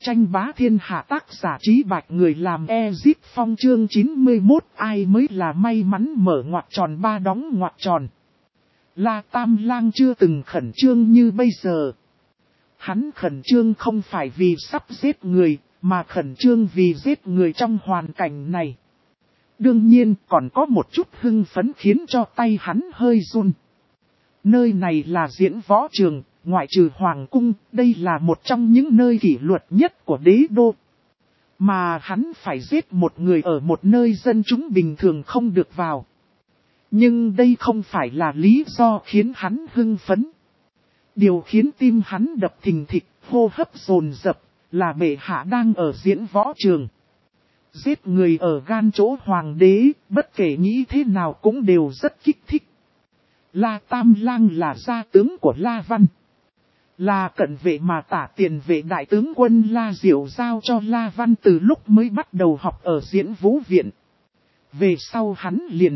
Tranh bá thiên hạ tác giả Trí Bạch người làm Ezip Phong chương 91 ai mới là may mắn mở ngoặc tròn ba đóng ngoặc tròn. La Tam Lang chưa từng khẩn trương như bây giờ. Hắn khẩn trương không phải vì sắp giết người, mà khẩn trương vì giết người trong hoàn cảnh này. Đương nhiên còn có một chút hưng phấn khiến cho tay hắn hơi run. Nơi này là diễn võ trường, ngoại trừ Hoàng cung, đây là một trong những nơi kỷ luật nhất của đế đô. Mà hắn phải giết một người ở một nơi dân chúng bình thường không được vào. Nhưng đây không phải là lý do khiến hắn hưng phấn. Điều khiến tim hắn đập thình thịch, hô hấp dồn dập, là bệ hạ đang ở diễn võ trường. Giết người ở gan chỗ hoàng đế, bất kể nghĩ thế nào cũng đều rất kích thích. La Tam Lang là gia tướng của La Văn. Là cận vệ mà Tả Tiền vệ đại tướng quân La Diệu giao cho La Văn từ lúc mới bắt đầu học ở diễn vũ viện. Về sau hắn liền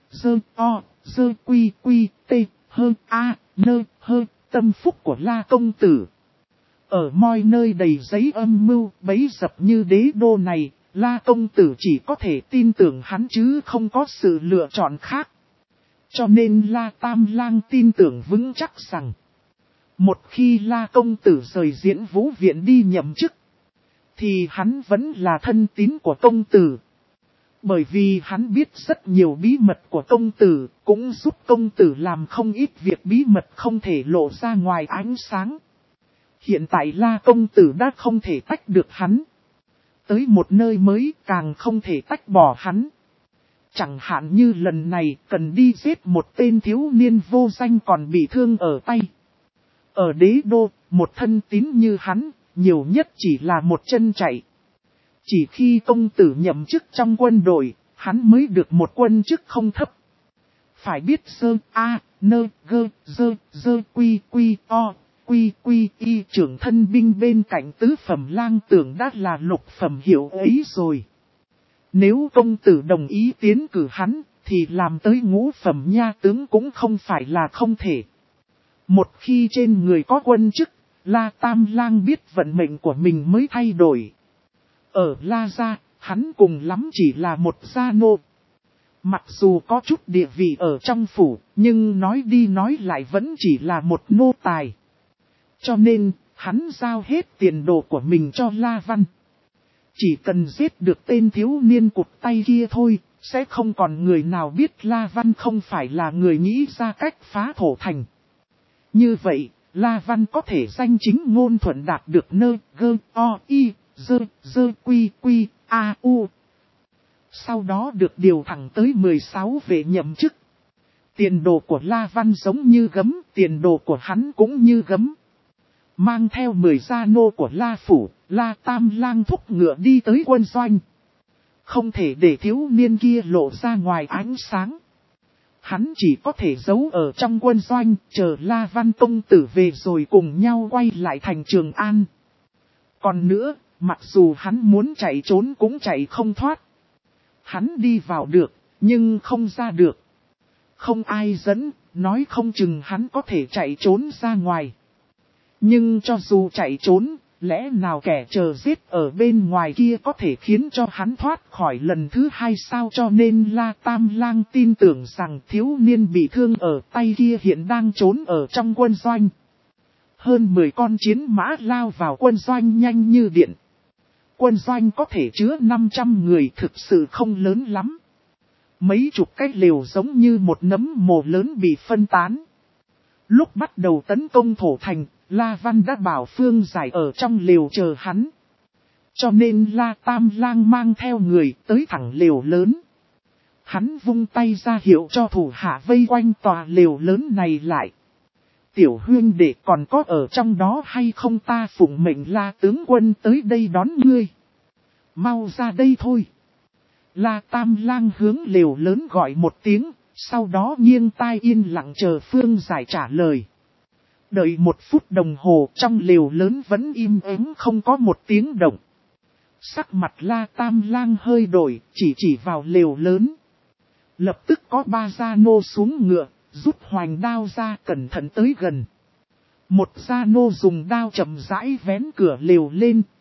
tâm phúc của La công tử. Ở mọi nơi đầy giấy âm mưu bấy dập như đế đô này, La công tử chỉ có thể tin tưởng hắn chứ không có sự lựa chọn khác. Cho nên La Tam Lang tin tưởng vững chắc rằng, một khi La công tử rời diễn vũ viện đi nhậm chức, thì hắn vẫn là thân tín của công tử. Bởi vì hắn biết rất nhiều bí mật của công tử, cũng giúp công tử làm không ít việc bí mật không thể lộ ra ngoài ánh sáng. Hiện tại La công tử đã không thể tách được hắn. Tới một nơi mới càng không thể tách bỏ hắn. Chẳng hạn như lần này cần đi giết một tên thiếu niên vô danh còn bị thương ở tay. Ở đế đô, một thân tín như hắn, nhiều nhất chỉ là một chân chạy. Chỉ khi công tử nhậm chức trong quân đội, hắn mới được một quân chức không thấp. Phải biết quy trưởng thân binh bên cạnh tứ phẩm lang tưởng đã là lục phẩm hiệu ấy rồi. Nếu công tử đồng ý tiến cử hắn, thì làm tới ngũ phẩm nha tướng cũng không phải là không thể. Một khi trên người có quân chức, La Tam Lang biết vận mệnh của mình mới thay đổi. Ở La Gia, hắn cùng lắm chỉ là một gia nô. Mặc dù có chút địa vị ở trong phủ, nhưng nói đi nói lại vẫn chỉ là một nô tài. Cho nên, hắn giao hết tiền đồ của mình cho La Văn. Chỉ cần giết được tên thiếu niên cụt tay kia thôi, sẽ không còn người nào biết La Văn không phải là người nghĩ ra cách phá thổ thành. Như vậy, La Văn có thể danh chính ngôn thuận đạt được sau đó được điều thẳng tới 16 vệ nhậm chức. Tiền đồ của La Văn giống như gấm, tiền đồ của hắn cũng như gấm. Mang theo 10 gia nô của La Phủ, La Tam Lang thúc ngựa đi tới quân doanh. Không thể để thiếu niên kia lộ ra ngoài ánh sáng. Hắn chỉ có thể giấu ở trong quân doanh, chờ La Văn công tử về rồi cùng nhau quay lại thành Trường An. Còn nữa, mặc dù hắn muốn chạy trốn cũng chạy không thoát. Hắn đi vào được, nhưng không ra được. Không ai dẫn, nói không chừng hắn có thể chạy trốn ra ngoài. Nhưng cho dù chạy trốn, lẽ nào kẻ chờ giết ở bên ngoài kia có thể khiến cho hắn thoát khỏi lần thứ hai sao? Cho nên La Tam Lang tin tưởng rằng thiếu niên bị thương ở tay kia hiện đang trốn ở trong quân doanh. Hơn 10 con chiến mã lao vào quân doanh nhanh như điện. Quân doanh có thể chứa 500 người, thực sự không lớn lắm. Mấy chục cái lều giống như một nấm mồ lớn bị phân tán. Lúc bắt đầu tấn công thổ thành, La Văn đã bảo Phương Giải ở trong lều chờ hắn. Cho nên La Tam Lang mang theo người tới thẳng lều lớn. Hắn vung tay ra hiệu cho thủ hạ vây quanh tòa lều lớn này lại. Tiểu huynh đệ còn có ở trong đó hay không, ta phụng mệnh La tướng quân tới đây đón ngươi. Mau ra đây thôi. La Tam Lang hướng lều lớn gọi một tiếng, sau đó nghiêng tai yên lặng chờ Phương Giải trả lời. Đợi 1 phút đồng hồ trong lều lớn vẫn im ắng không có một tiếng động. Sắc mặt La Tam Lang hơi đổi, chỉ vào lều lớn. Lập tức có 3 gia nô xuống ngựa, rút hoành đao ra cẩn thận tới gần. Một gia nô dùng đao chậm rãi vén cửa lều lên,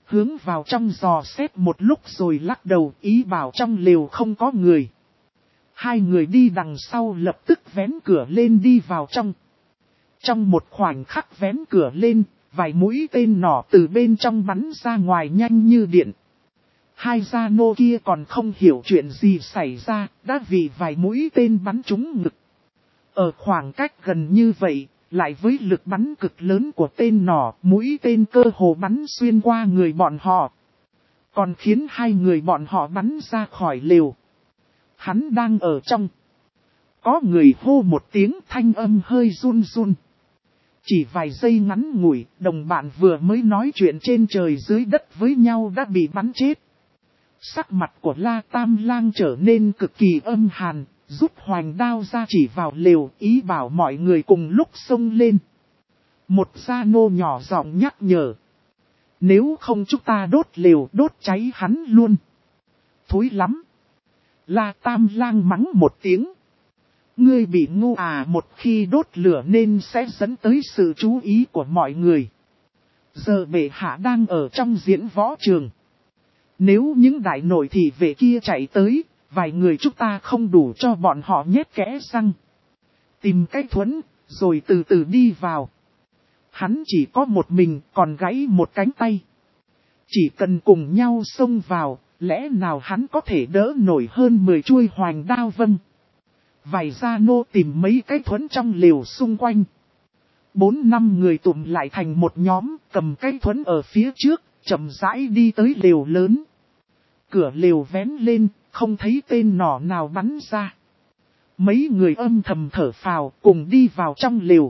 hướng vào trong dò xét một lúc rồi lắc đầu ý bảo trong lều không có người. Hai người đi đằng sau lập tức vén cửa lên đi vào trong. Trong một khoảnh khắc vén cửa lên, vài mũi tên nỏ từ bên trong bắn ra ngoài nhanh như điện. Hai gia nô kia còn không hiểu chuyện gì xảy ra, đã vì vài mũi tên bắn trúng ngực. Ở khoảng cách gần như vậy, lại với lực bắn cực lớn của tên nỏ, mũi tên cơ hồ bắn xuyên qua người bọn họ. Còn khiến hai người bọn họ bắn ra khỏi lều. Hắn đang ở trong. Có người hô một tiếng thanh âm hơi run run. Chỉ vài giây ngắn ngủi, đồng bạn vừa mới nói chuyện trên trời dưới đất với nhau đã bị bắn chết. Sắc mặt của La Tam Lang trở nên cực kỳ âm hàn, rút hoành đao ra chỉ vào lều, ý bảo mọi người cùng lúc xông lên. Một gia nô nhỏ giọng nhắc nhở. Nếu không chúng ta đốt lều đốt cháy hắn luôn. Thối lắm. La Tam Lang mắng một tiếng. Ngươi bị ngu à, một khi đốt lửa nên sẽ dẫn tới sự chú ý của mọi người. Giờ bệ hạ đang ở trong diễn võ trường. Nếu những đại nội thị vệ kia chạy tới, vài người chúng ta không đủ cho bọn họ nhét kẽ răng. Tìm cách thuẫn, rồi từ từ đi vào. Hắn chỉ có một mình, còn gãy một cánh tay. Chỉ cần cùng nhau xông vào, lẽ nào hắn có thể đỡ nổi hơn 10 chuôi hoành đao vâng. Vài gia nô tìm mấy cái thuẫn trong lều xung quanh. 4-5 người tụm lại thành một nhóm, cầm cái thuẫn ở phía trước, chậm rãi đi tới lều lớn. Cửa lều vén lên, không thấy tên nỏ nào bắn ra. Mấy người âm thầm thở phào cùng đi vào trong lều.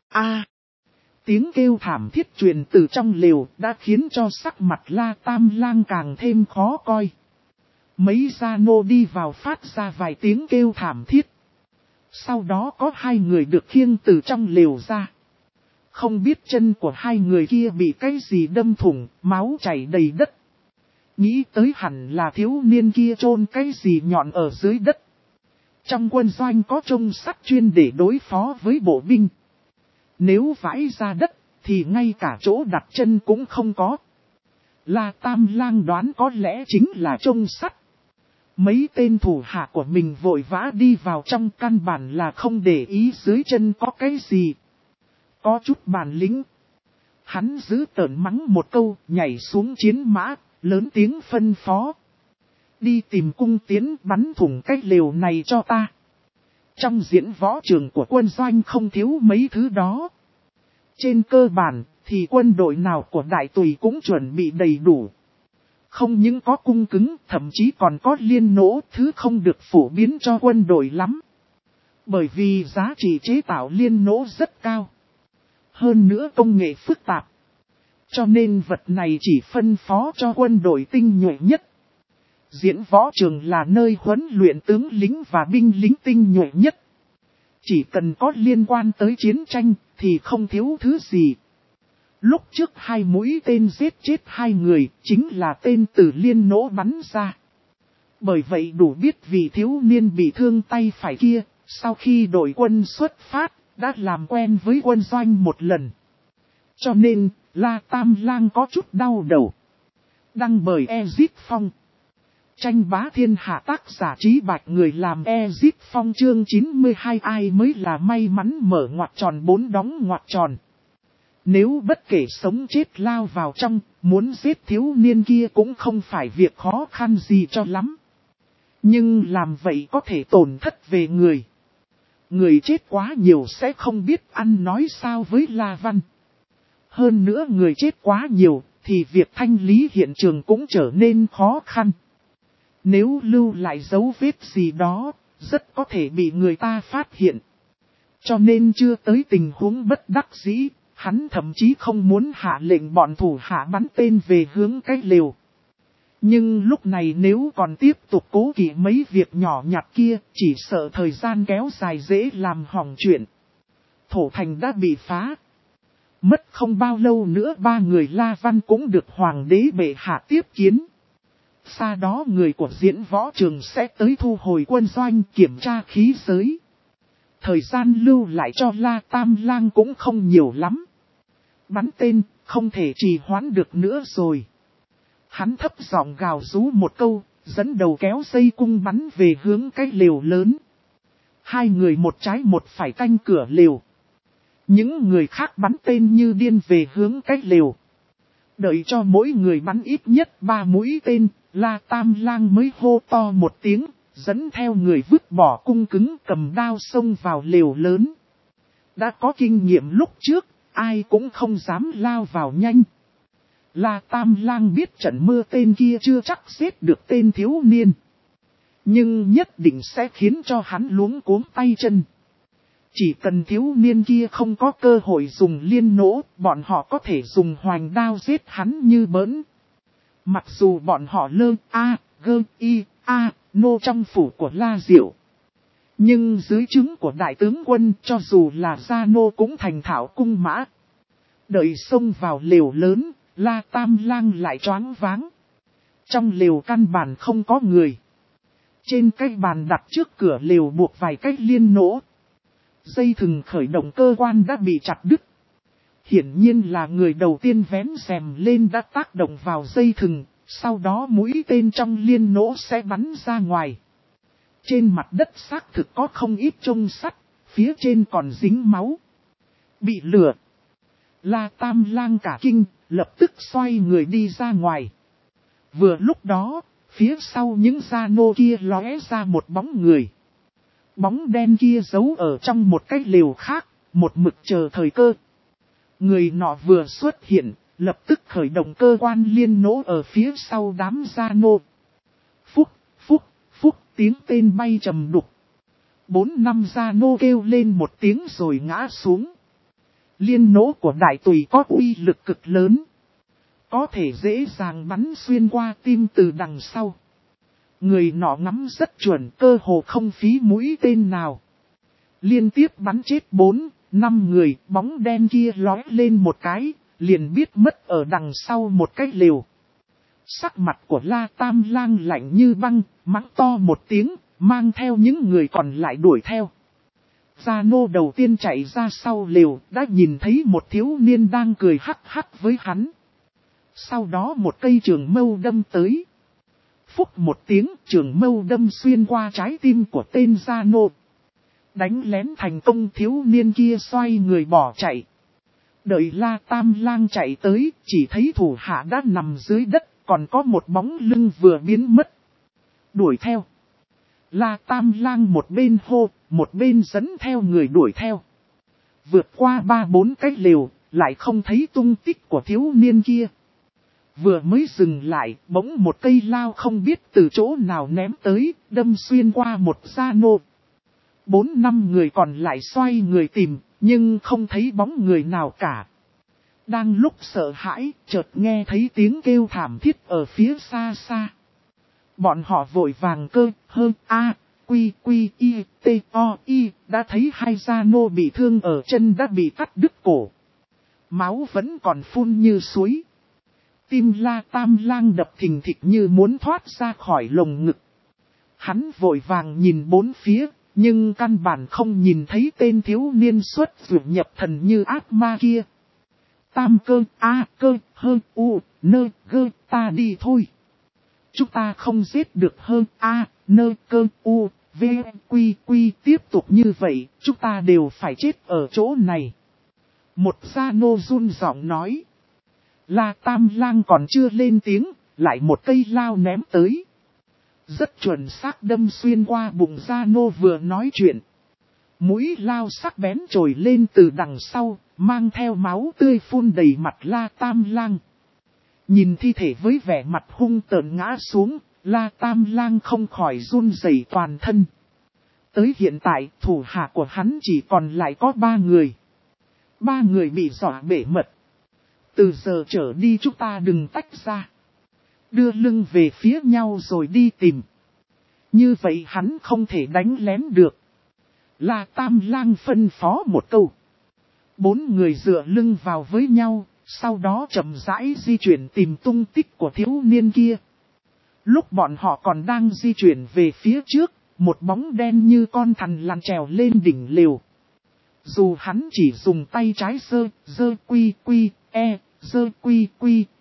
Tiếng kêu thảm thiết truyền từ trong lều đã khiến cho sắc mặt La Tam Lang càng thêm khó coi. Mấy gia nô đi vào phát ra vài tiếng kêu thảm thiết. Sau đó có hai người được khiêng từ trong lều ra. Không biết chân của hai người kia bị cái gì đâm thủng, máu chảy đầy đất. Nghĩ tới hẳn là thiếu niên kia chôn cái gì nhọn ở dưới đất. Trong quân doanh có trông sắt chuyên để đối phó với bộ binh. Nếu vãi ra đất, thì ngay cả chỗ đặt chân cũng không có. La Tam Lang đoán có lẽ chính là trông sắt. Mấy tên thủ hạ của mình vội vã đi vào trong, căn bản là không để ý dưới chân có cái gì. Có chút bản lĩnh. Hắn giữ tợn mắng một câu, nhảy xuống chiến mã, lớn tiếng phân phó. Đi tìm cung tiến bắn thủng cái lều này cho ta. Trong diễn võ trường của quân doanh không thiếu mấy thứ đó. Trên cơ bản thì quân đội nào của đại tùy cũng chuẩn bị đầy đủ. Không những có cung cứng, thậm chí còn có liên nỗ, thứ không được phổ biến cho quân đội lắm. Bởi vì giá trị chế tạo liên nỗ rất cao. Hơn nữa công nghệ phức tạp. Cho nên vật này chỉ phân phó cho quân đội tinh nhuệ nhất. Diễn võ trường là nơi huấn luyện tướng lính và binh lính tinh nhuệ nhất. Chỉ cần có liên quan tới chiến tranh thì không thiếu thứ gì. Lúc trước hai mũi tên giết chết hai người chính là tên từ liên nỗ bắn ra. Bởi vậy đủ biết vì thiếu niên bị thương tay phải kia, sau khi đội quân xuất phát, đã làm quen với quân doanh một lần. Cho nên, La Tam Lang có chút đau đầu. Đăng bởi Ezip Phong. Tranh bá thiên hạ tác giả Trí Bạch người làm Ezip Phong chương 92 ai mới là may mắn mở ngoặc tròn 4 đóng ngoặc tròn. Nếu bất kể sống chết lao vào trong, muốn giết thiếu niên kia cũng không phải việc khó khăn gì cho lắm. Nhưng làm vậy có thể tổn thất về người. Người chết quá nhiều sẽ không biết ăn nói sao với La Văn. Hơn nữa người chết quá nhiều, thì việc thanh lý hiện trường cũng trở nên khó khăn. Nếu lưu lại dấu vết gì đó, rất có thể bị người ta phát hiện. Cho nên chưa tới tình huống bất đắc dĩ, hắn thậm chí không muốn hạ lệnh bọn thủ hạ bắn tên về hướng cái lều. Nhưng lúc này nếu còn tiếp tục cố kỵ mấy việc nhỏ nhặt kia, chỉ sợ thời gian kéo dài dễ làm hỏng chuyện. Thổ thành đã bị phá. Mất không bao lâu nữa ba người La Văn cũng được hoàng đế bệ hạ tiếp kiến. Sau đó người của diễn võ trường sẽ tới thu hồi quân doanh kiểm tra khí giới. Thời gian lưu lại cho La Tam Lang cũng không nhiều lắm. Bắn tên, không thể trì hoãn được nữa rồi. Hắn thấp giọng gào rú một câu, dẫn đầu kéo dây cung bắn về hướng cái lều lớn. Hai người một trái một phải canh cửa lều. Những người khác bắn tên như điên về hướng cái lều. Đợi cho mỗi người bắn ít nhất 3 mũi tên, La Tam Lang mới hô to một tiếng, dẫn theo người vứt bỏ cung cứng cầm đao xông vào lều lớn. Đã có kinh nghiệm lúc trước, ai cũng không dám lao vào nhanh. La Tam Lang biết trận mưa tên kia chưa chắc giết được tên thiếu niên. Nhưng nhất định sẽ khiến cho hắn luống cuống tay chân. Chỉ cần thiếu niên kia không có cơ hội dùng liên nỗ, bọn họ có thể dùng hoành đao giết hắn như bỡn. Mặc dù bọn họ nô trong phủ của La Diệu. Nhưng dưới trướng của đại tướng quân cho dù là gia nô cũng thành thạo cung mã. Đợi xông vào lều lớn, La Tam Lang lại choáng váng. Trong lều căn bản không có người. Trên cái bàn đặt trước cửa lều buộc vài cái liên nỗ. Dây thừng khởi động cơ quan đã bị chặt đứt. Hiển nhiên là người đầu tiên vén rèm lên đã tác động vào dây thừng, sau đó mũi tên trong liên nỗ sẽ bắn ra ngoài. Trên mặt đất xác thực có không ít chông sắt, phía trên còn dính máu. Bị lừa. La Tam Lang cả kinh, lập tức xoay người đi ra ngoài. Vừa lúc đó, phía sau những gia nô kia lóe ra một bóng người. Bóng đen kia giấu ở trong một cái lều khác, một mực chờ thời cơ. Người nọ vừa xuất hiện, lập tức khởi động cơ quan liên nỗ ở phía sau đám gia nô. Phúc, phúc, phúc, tiếng tên bay trầm đục. 4-5 gia nô kêu lên một tiếng rồi ngã xuống. Liên nỗ của đại tùy có uy lực cực lớn. Có thể dễ dàng bắn xuyên qua tim từ đằng sau. Người nọ ngắm rất chuẩn, cơ hồ không phí mũi tên nào. Liên tiếp bắn chết 4-5 người, bóng đen kia lói lên một cái, liền biết mất ở đằng sau một cái lều. Sắc mặt của La Tam Lang lạnh như băng, mắng to một tiếng, mang theo những người còn lại đuổi theo. Gia nô đầu tiên chạy ra sau lều, đã nhìn thấy một thiếu niên đang cười hắc hắc với hắn. Sau đó một cây trường mâu đâm tới. Phúc một tiếng, trường mâu đâm xuyên qua trái tim của tên gia nô. Đánh lén thành công, thiếu niên kia xoay người bỏ chạy. Đợi La Tam Lang chạy tới, chỉ thấy thủ hạ đã nằm dưới đất, còn có một bóng lưng vừa biến mất. Đuổi theo. La Tam Lang một bên hô, một bên dẫn theo người đuổi theo. Vượt qua 3-4 cái lều, lại không thấy tung tích của thiếu niên kia. Vừa mới dừng lại, bỗng một cây lao không biết từ chỗ nào ném tới, đâm xuyên qua một gia nô. 4-5 người còn lại xoay người tìm, nhưng không thấy bóng người nào cả. Đang lúc sợ hãi, chợt nghe thấy tiếng kêu thảm thiết ở phía xa xa. Bọn họ vội vàng đã thấy hai gia nô bị thương ở chân đã bị cắt đứt cổ. Máu vẫn còn phun như suối. Tim La Tam Lang đập thình thịch như muốn thoát ra khỏi lồng ngực. Hắn vội vàng nhìn bốn phía, nhưng căn bản không nhìn thấy tên thiếu niên xuất vượt nhập thần như ác ma kia. Tam ta đi thôi. Chúng ta không giết được tiếp tục như vậy, chúng ta đều phải chết ở chỗ này. Một gia nô run giọng nói. La Tam Lang còn chưa lên tiếng, lại một cây lao ném tới. Rất chuẩn xác đâm xuyên qua bụng gia nô vừa nói chuyện. Mũi lao sắc bén trồi lên từ đằng sau, mang theo máu tươi phun đầy mặt La Tam Lang. Nhìn thi thể với vẻ mặt hung tợn ngã xuống, La Tam Lang không khỏi run rẩy toàn thân. Tới hiện tại, thủ hạ của hắn chỉ còn lại có 3 người. 3 người bị dọa bể mật. Từ giờ trở đi chúng ta đừng tách ra. Đưa lưng về phía nhau rồi đi tìm. Như vậy hắn không thể đánh lén được. La Tam Lang phân phó một câu. 4 người dựa lưng vào với nhau, sau đó chậm rãi di chuyển tìm tung tích của thiếu niên kia. Lúc bọn họ còn đang di chuyển về phía trước, một bóng đen như con thằn lằn trèo lên đỉnh lều. Dù hắn chỉ dùng tay trái giơ quy,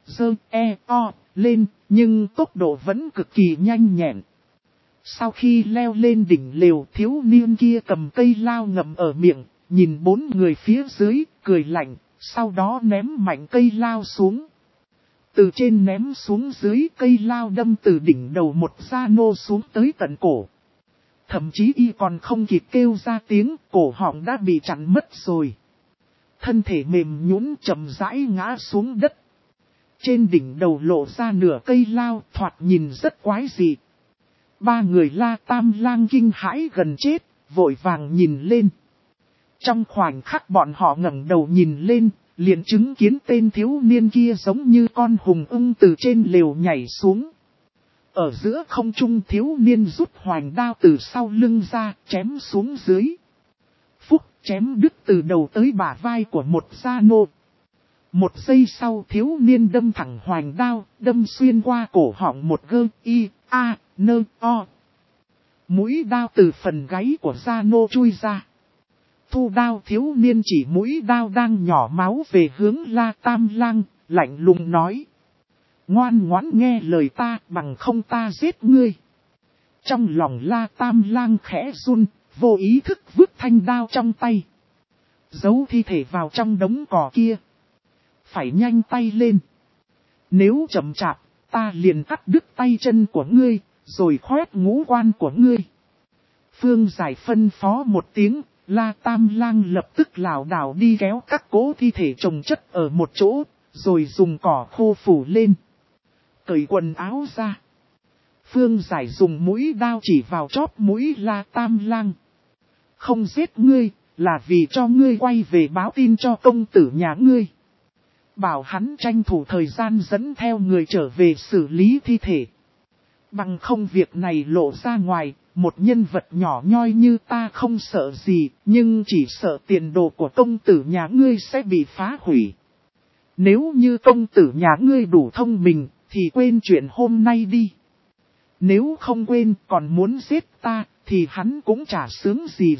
lên, nhưng tốc độ vẫn cực kỳ nhanh nhẹn. Sau khi leo lên đỉnh lều, thiếu niên kia cầm cây lao ngậm ở miệng, nhìn 4 người phía dưới, cười lạnh, sau đó ném mạnh cây lao xuống. Từ trên ném xuống dưới, cây lao đâm từ đỉnh đầu một gia nô xuống tới tận cổ. Thậm chí y còn không kịp kêu ra tiếng, cổ họng đã bị chặn mất rồi. Thân thể mềm nhũn chậm rãi ngã xuống đất. Trên đỉnh đầu lộ ra nửa cây lao, thoạt nhìn rất quái dị. 3 người La Tam Lang kinh hãi gần chết, vội vàng nhìn lên. Trong khoảnh khắc bọn họ ngẩng đầu nhìn lên, liền chứng kiến tên thiếu niên kia giống như con hùng ưng từ trên lều nhảy xuống. Ở giữa không trung, thiếu niên rút hoành đao từ sau lưng ra, chém xuống dưới. Phúc chém đứt từ đầu tới bả vai của một gia nô. Một giây sau, thiếu niên đâm thẳng hoành đao, đâm xuyên qua cổ họng một o. Mũi đao từ phần gáy của gia nô chui ra. Thu đao, thiếu niên chỉ mũi đao đang nhỏ máu về hướng La Tam Lang, lạnh lùng nói: ngoan ngoãn nghe lời ta, bằng không ta giết ngươi. Trong lòng La Tam Lang khẽ run, vô ý thức vứt thanh đao trong tay. Giấu thi thể vào trong đống cỏ kia. Phải nhanh tay lên. Nếu chậm chạp, ta liền cắt đứt tay chân của ngươi, rồi khoét ngũ quan của ngươi. Phương Giải phân phó một tiếng, La Tam Lang lập tức lảo đảo đi kéo các cỗ thi thể chồng chất ở một chỗ, rồi dùng cỏ khô phủ lên. Cởi quần áo ra. Phương Giải dùng mũi đao chỉ vào chóp mũi La Tam Lang. Không giết ngươi, là vì cho ngươi quay về báo tin cho công tử nhà ngươi. Bảo hắn tranh thủ thời gian dẫn theo người trở về xử lý thi thể. Bằng không việc này lộ ra ngoài, một nhân vật nhỏ nhoi như ta không sợ gì, nhưng chỉ sợ tiền đồ của công tử nhà ngươi sẽ bị phá hủy. Nếu như công tử nhà ngươi đủ thông minh, thì quên chuyện hôm nay đi. Nếu không quên còn muốn giết ta, thì hắn cũng chả sướng gì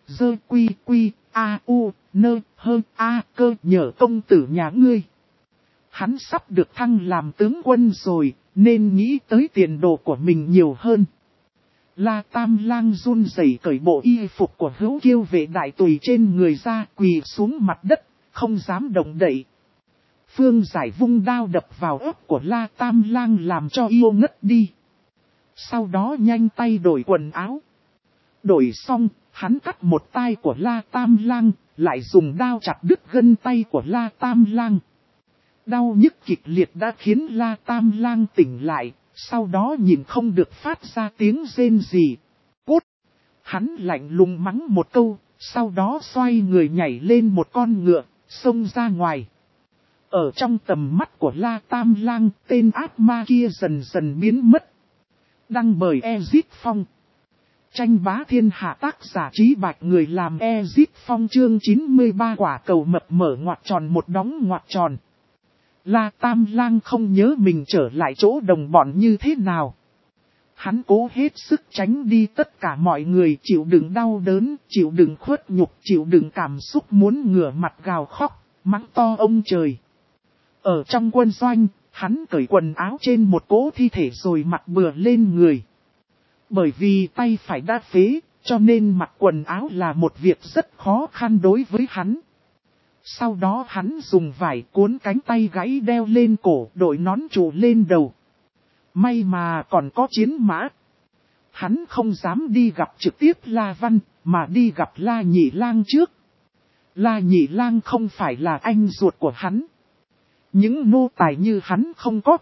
cơ nhờ công tử nhà ngươi. Hắn sắp được thăng làm tướng quân rồi, nên nghĩ tới tiền đồ của mình nhiều hơn. La Tam Lang run rẩy cởi bộ y phục của Hữu Kiêu vệ đại tùy trên người ra, quỳ xuống mặt đất, không dám động đậy. Phương Giải vung đao đập vào ớt của La Tam Lang làm cho yêu ngất đi. Sau đó nhanh tay đổi quần áo. Đổi xong, hắn cắt một tay của La Tam Lang, lại dùng đao chặt đứt gân tay của La Tam Lang. Đau nhức kịch liệt đã khiến La Tam Lang tỉnh lại, sau đó nhìn không được phát ra tiếng rên gì. Cút! Hắn lạnh lùng mắng một câu, sau đó xoay người nhảy lên một con ngựa, xông ra ngoài. Ở trong tầm mắt của La Tam Lang, tên ác ma kia dần dần biến mất. Đăng bởi Ezit Phong. Tranh bá thiên hạ, tác giả Trí Bạch, người làm Ezit Phong. Chương 93 quả cầu mập mở ngoặc tròn một đóng ngoặc tròn. La Tam Lang không nhớ mình trở lại chỗ đồng bọn như thế nào. Hắn cố hết sức tránh đi tất cả mọi người, chịu đựng đau đớn, chịu đựng khuất nhục, chịu đựng cảm xúc muốn ngửa mặt gào khóc, mắng to ông trời. Ở trong quân doanh, hắn cởi quần áo trên một cỗ thi thể rồi mặc bừa lên người. Bởi vì tay phải đã phế, cho nên mặc quần áo là một việc rất khó khăn đối với hắn. Sau đó hắn dùng vải cuốn cánh tay gãy đeo lên cổ, đội nón trụ lên đầu. May mà còn có chiến mã. Hắn không dám đi gặp trực tiếp La Văn, mà đi gặp La Nhị Lang trước. La Nhị Lang không phải là anh ruột của hắn. Những nô tài như hắn không có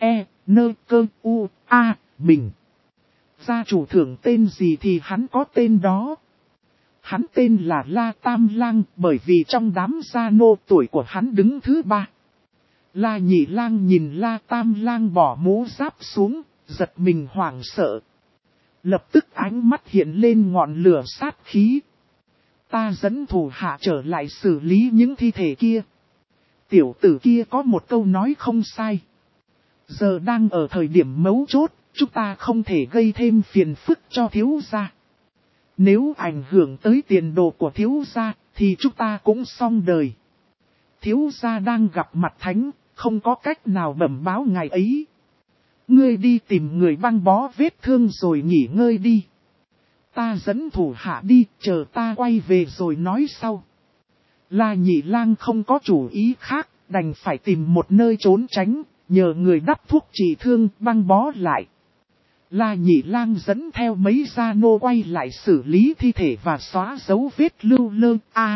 mình. Gia chủ thưởng tên gì thì hắn có tên đó. Hắn tên là La Tam Lang, bởi vì trong đám gia nô tuổi của hắn đứng thứ 3. La Nhị Lang nhìn La Tam Lang bỏ mũ giáp xuống, giật mình hoảng sợ. Lập tức ánh mắt hiện lên ngọn lửa sát khí. Ta dẫn thủ hạ trở lại xử lý những thi thể kia. Tiểu tử kia có một câu nói không sai. Giờ đang ở thời điểm mấu chốt, chúng ta không thể gây thêm phiền phức cho thiếu gia. Nếu ảnh hưởng tới tiền đồ của thiếu gia, thì chúng ta cũng xong đời. Thiếu gia đang gặp mặt thánh, không có cách nào bẩm báo ngài ấy. Ngươi đi tìm người băng bó vết thương rồi nghỉ ngơi đi. Ta dẫn thủ hạ đi, chờ ta quay về rồi nói sau. La Nhị Lang không có chủ ý khác, đành phải tìm một nơi trốn tránh, nhờ người đắp thuốc trị thương băng bó lại. La Nhị Lang dẫn theo mấy gia nô quay lại xử lý thi thể và xóa dấu vết lưu lơ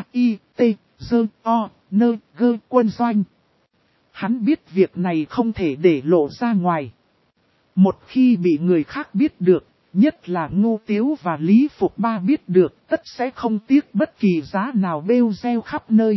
A-I-T-Z-O-N-G quân doanh. Hắn biết việc này không thể để lộ ra ngoài. Một khi bị người khác biết được, nhất là Ngô Tiếu và Lý Phục Ba biết được, tất sẽ không tiếc bất kỳ giá nào bêu reo khắp nơi.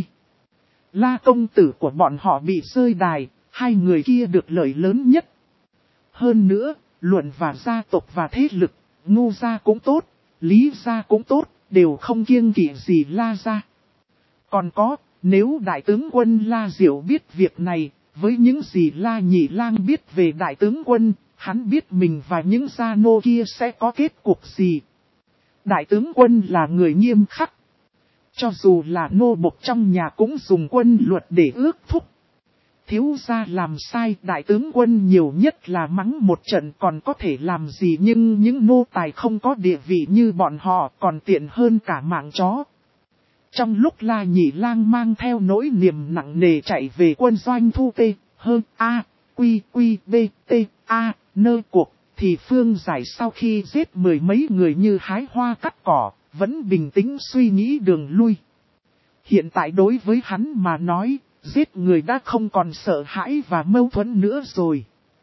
La công tử của bọn họ bị rơi đài, hai người kia được lợi lớn nhất. Hơn nữa, luận và gia tộc và thế lực, Ngô gia cũng tốt, Lý gia cũng tốt, đều không kiêng kỵ gì La gia. Còn có, nếu đại tướng quân La Diệu biết việc này, với những gì La Nhị Lang biết về đại tướng quân, hắn biết mình và những gia nô kia sẽ có kết cục gì. Đại tướng quân là người nghiêm khắc. Cho dù là nô bộc trong nhà cũng dùng quân luật để ước thúc. Thiếu gia làm sai, đại tướng quân nhiều nhất là mắng một trận còn có thể làm gì, nhưng những nô tài không có địa vị như bọn họ còn tiện hơn cả mạng chó. Trong lúc La Nhị Lang mang theo nỗi niềm nặng nề chạy về quân doanh thu tê, hơn A, quy quy b, t, a, nơ cuộc, thì Phương Giải sau khi giết mười mấy người như hái hoa cắt cỏ, vẫn bình tĩnh suy nghĩ đường lui. Hiện tại đối với hắn mà nói, giết người đã không còn sợ hãi và mâu thuẫn nữa rồi.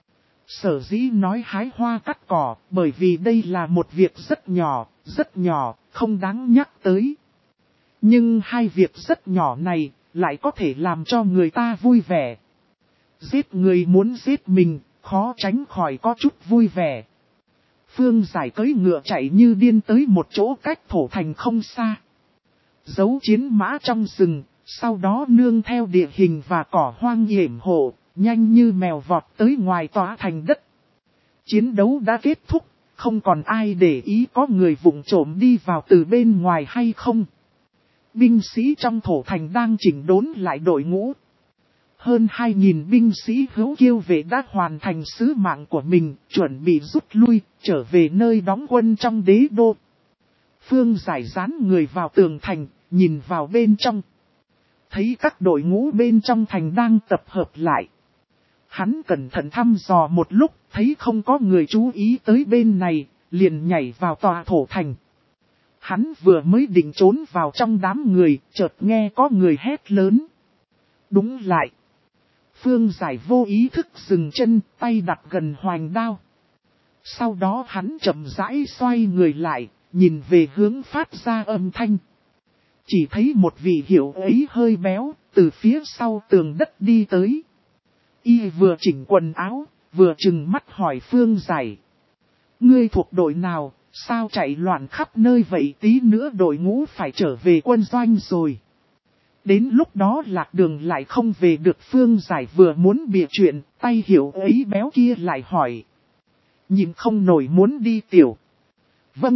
Sở dĩ nói hái hoa cắt cỏ, bởi vì đây là một việc rất nhỏ, không đáng nhắc tới. Nhưng hai việc rất nhỏ này, lại có thể làm cho người ta vui vẻ. Giết người muốn giết mình, khó tránh khỏi có chút vui vẻ. Phương Giải cưỡi ngựa chạy như điên tới một chỗ cách thổ thành không xa. Giấu chiến mã trong rừng, sau đó nương theo địa hình và cỏ hoang hiểm hộ, nhanh như mèo vọt tới ngoài tòa thành đất. Chiến đấu đã kết thúc, không còn ai để ý có người vụng trộm đi vào từ bên ngoài hay không. Binh sĩ trong thổ thành đang chỉnh đốn lại đội ngũ. Hơn 2.000 binh sĩ hữu kiêu vệ đã hoàn thành sứ mạng của mình, chuẩn bị rút lui, trở về nơi đóng quân trong đế đô. Phương Giải dán người vào tường thành, nhìn vào bên trong. Thấy các đội ngũ bên trong thành đang tập hợp lại. Hắn cẩn thận thăm dò một lúc, thấy không có người chú ý tới bên này, liền nhảy vào tòa thổ thành. Hắn vừa mới định trốn vào trong đám người, chợt nghe có người hét lớn. Đúng lại. Phương Giải vô ý thức dừng chân, tay đặt gần hoành đao. Sau đó hắn chậm rãi xoay người lại, nhìn về hướng phát ra âm thanh. Chỉ thấy một vị hiệu ấy hơi béo, từ phía sau tường đất đi tới. Y vừa chỉnh quần áo, vừa trừng mắt hỏi Phương Giải. Ngươi thuộc đội nào, sao chạy loạn khắp nơi vậy, tí nữa đội ngũ phải trở về quân doanh rồi. Đến lúc đó lạc đường lại không về được. Phương Giải vừa muốn bịa chuyện, tay hiệu ấy béo kia lại hỏi. Nhìn không nổi muốn đi tiểu. Vâng.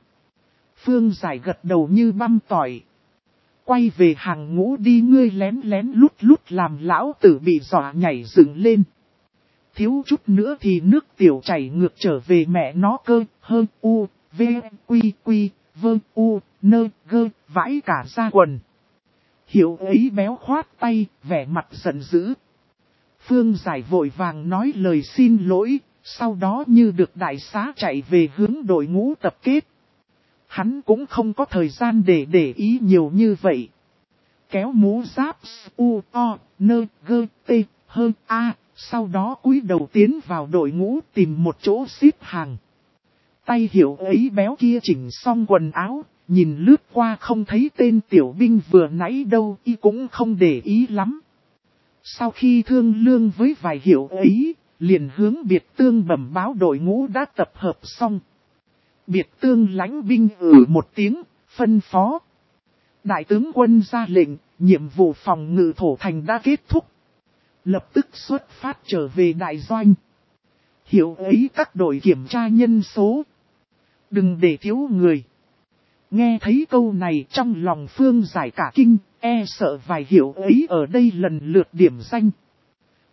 Phương Giải gật đầu như băm tỏi. Quay về hàng ngũ đi, ngươi lén lén lút làm lão tử bị dọa nhảy dựng lên. Thiếu chút nữa thì nước tiểu chảy ngược trở về mẹ nó cơ, hơn u, v, quy, vơ, u, nơ, gơ, vãi cả ra quần. Hiệu ấy béo khoát tay, vẻ mặt giận dữ. Phương Giải vội vàng nói lời xin lỗi, sau đó như được đại xá chạy về hướng đội ngũ tập kết. Hắn cũng không có thời gian để ý nhiều như vậy. Kéo mũ giáp u, o, nơ, gơ, tê, hơn a, sau đó cúi đầu tiến vào đội ngũ tìm một chỗ xếp hàng. Tay hiệu ấy béo kia chỉnh xong quần áo, nhìn lướt qua không thấy tên tiểu binh vừa nãy đâu, y cũng không để ý lắm. Sau khi thương lương với vài hiệu ấy, liền hướng biệt tương bẩm báo đội ngũ đã tập hợp xong. Biệt tương lãnh binh một tiếng, phân phó. Đại tướng quân ra lệnh, nhiệm vụ phòng ngự thổ thành đã kết thúc. Lập tức xuất phát trở về đại doanh. Hiệu ấy các đội kiểm tra nhân số. Đừng để thiếu người. Nghe thấy câu này trong lòng Phương Giải cả kinh, e sợ vài hiệu ấy ở đây lần lượt điểm danh.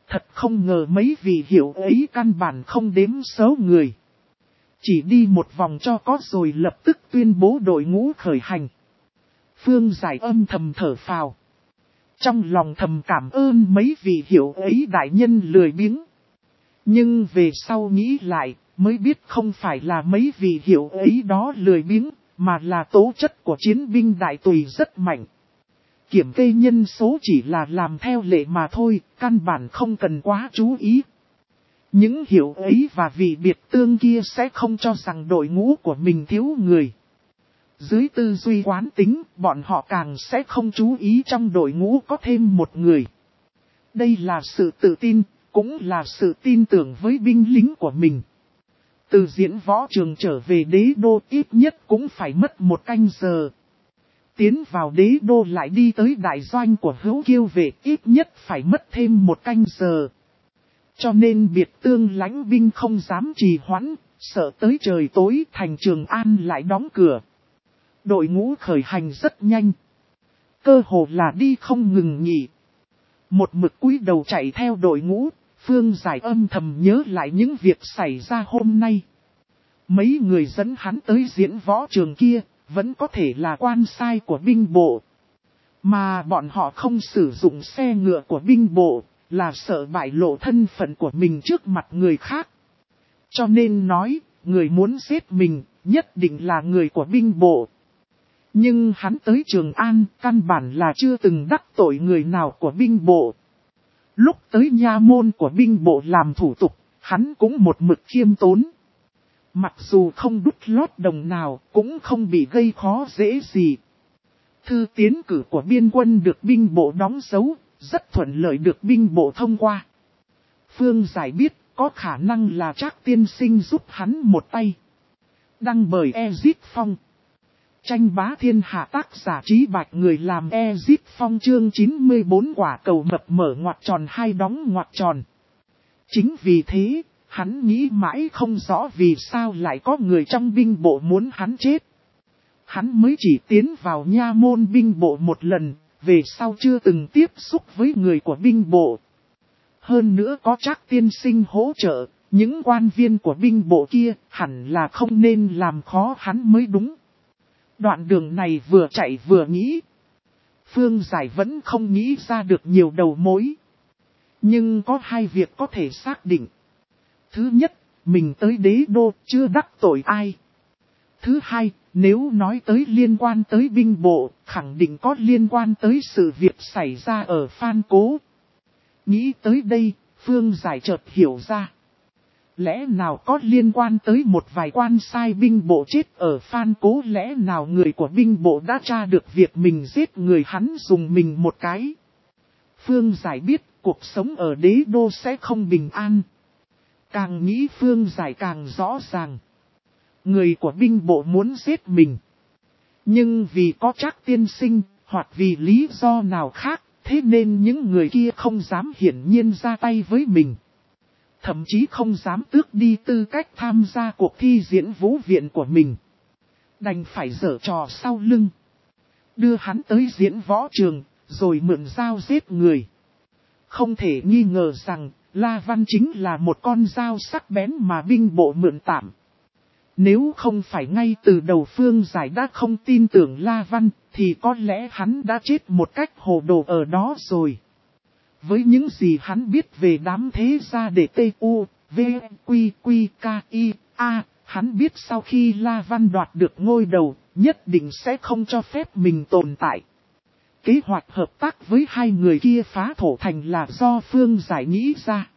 Thật không ngờ mấy vị hiệu ấy căn bản không đếm số người. Chỉ đi một vòng cho có rồi lập tức tuyên bố đội ngũ khởi hành. Phương Giải âm thầm thở phào. Trong lòng thầm cảm ơn mấy vị hiệu ấy đại nhân lười biếng. Nhưng về sau nghĩ lại, mới biết không phải là mấy vị hiệu ấy đó lười biếng, mà là tố chất của chiến binh đại tùy rất mạnh. Kiểm kê nhân số chỉ là làm theo lệ mà thôi, căn bản không cần quá chú ý. Những hiệu ấy và vị biệt tương kia sẽ không cho rằng đội ngũ của mình thiếu người. Dưới tư duy quán tính, bọn họ càng sẽ không chú ý trong đội ngũ có thêm một người. Đây là sự tự tin, cũng là sự tin tưởng với binh lính của mình. Từ diễn võ trường trở về đế đô ít nhất cũng phải mất 1 canh giờ. Tiến vào đế đô lại đi tới đại doanh của Hữu Kiêu vệ ít nhất phải mất thêm 1 canh giờ. Cho nên biệt tương lãnh binh không dám trì hoãn, sợ tới trời tối thành Trường An lại đóng cửa. Đội ngũ khởi hành rất nhanh. Cơ hồ là đi không ngừng nghỉ. Một mực cúi đầu chạy theo đội ngũ, Phương Giải âm thầm nhớ lại những việc xảy ra hôm nay. Mấy người dẫn hắn tới diễn võ trường kia, vẫn có thể là quan sai của binh bộ. Mà bọn họ không sử dụng xe ngựa của binh bộ, là sợ bại lộ thân phận của mình trước mặt người khác. Cho nên nói, người muốn giết mình, nhất định là người của binh bộ. Nhưng hắn tới Trường An, căn bản là chưa từng đắc tội người nào của binh bộ. Lúc tới nha môn của binh bộ làm thủ tục, hắn cũng một mực khiêm tốn. Mặc dù không đút lót đồng nào, cũng không bị gây khó dễ gì. Thư tiến cử của biên quân được binh bộ đóng dấu, rất thuận lợi được binh bộ thông qua. Phương Giải biết, có khả năng là Trác tiên sinh giúp hắn một tay. Đăng bởi Ezit Phong. Tranh bá thiên hạ tác giả Trí Bạch người làm Ezit Phong chương 94 quả cầu mập mở ngoặc tròn hai đóng ngoặc tròn. Chính vì thế, hắn nghĩ mãi không rõ vì sao lại có người trong binh bộ muốn hắn chết. Hắn mới chỉ tiến vào nha môn binh bộ một lần, về sau chưa từng tiếp xúc với người của binh bộ. Hơn nữa có Trác tiên sinh hỗ trợ, những quan viên của binh bộ kia hẳn là không nên làm khó hắn mới đúng. Đoạn đường này vừa chạy vừa nghĩ. Phương Giải vẫn không nghĩ ra được nhiều đầu mối. Nhưng có 2 việc có thể xác định. Thứ nhất, mình tới đế đô chưa đắc tội ai. Thứ hai, nếu nói tới liên quan tới binh bộ, khẳng định có liên quan tới sự việc xảy ra ở Phan Cố. Nghĩ tới đây, Phương Giải chợt hiểu ra. Lẽ nào có liên quan tới một vài quan sai binh bộ chết ở Phan Cố, lẽ nào người của binh bộ đã tra được việc mình giết người hắn dùng mình một cái. Phương Giải biết cuộc sống ở đế đô sẽ không bình an. Càng nghĩ Phương Giải càng rõ ràng. Người của binh bộ muốn giết mình. Nhưng vì có Trác tiên sinh, hoặc vì lý do nào khác, thế nên những người kia không dám hiển nhiên ra tay với mình. Thậm chí không dám tước đi tư cách tham gia cuộc thi diễn vũ viện của mình. Đành phải giở trò sau lưng. Đưa hắn tới diễn võ trường, rồi mượn dao giết người. Không thể nghi ngờ rằng, La Văn chính là một con dao sắc bén mà binh bộ mượn tạm. Nếu không phải ngay từ đầu Phương Giải đã không tin tưởng La Văn, thì có lẽ hắn đã chết một cách hồ đồ ở đó rồi. Với những gì hắn biết về đám thế gia đệ T.U. V. Quy. Quy. K. I. A. Hắn biết sau khi La Văn đoạt được ngôi đầu, nhất định sẽ không cho phép mình tồn tại. Kế hoạch hợp tác với 2 người kia phá thổ thành là do Phương Giải nghĩ ra.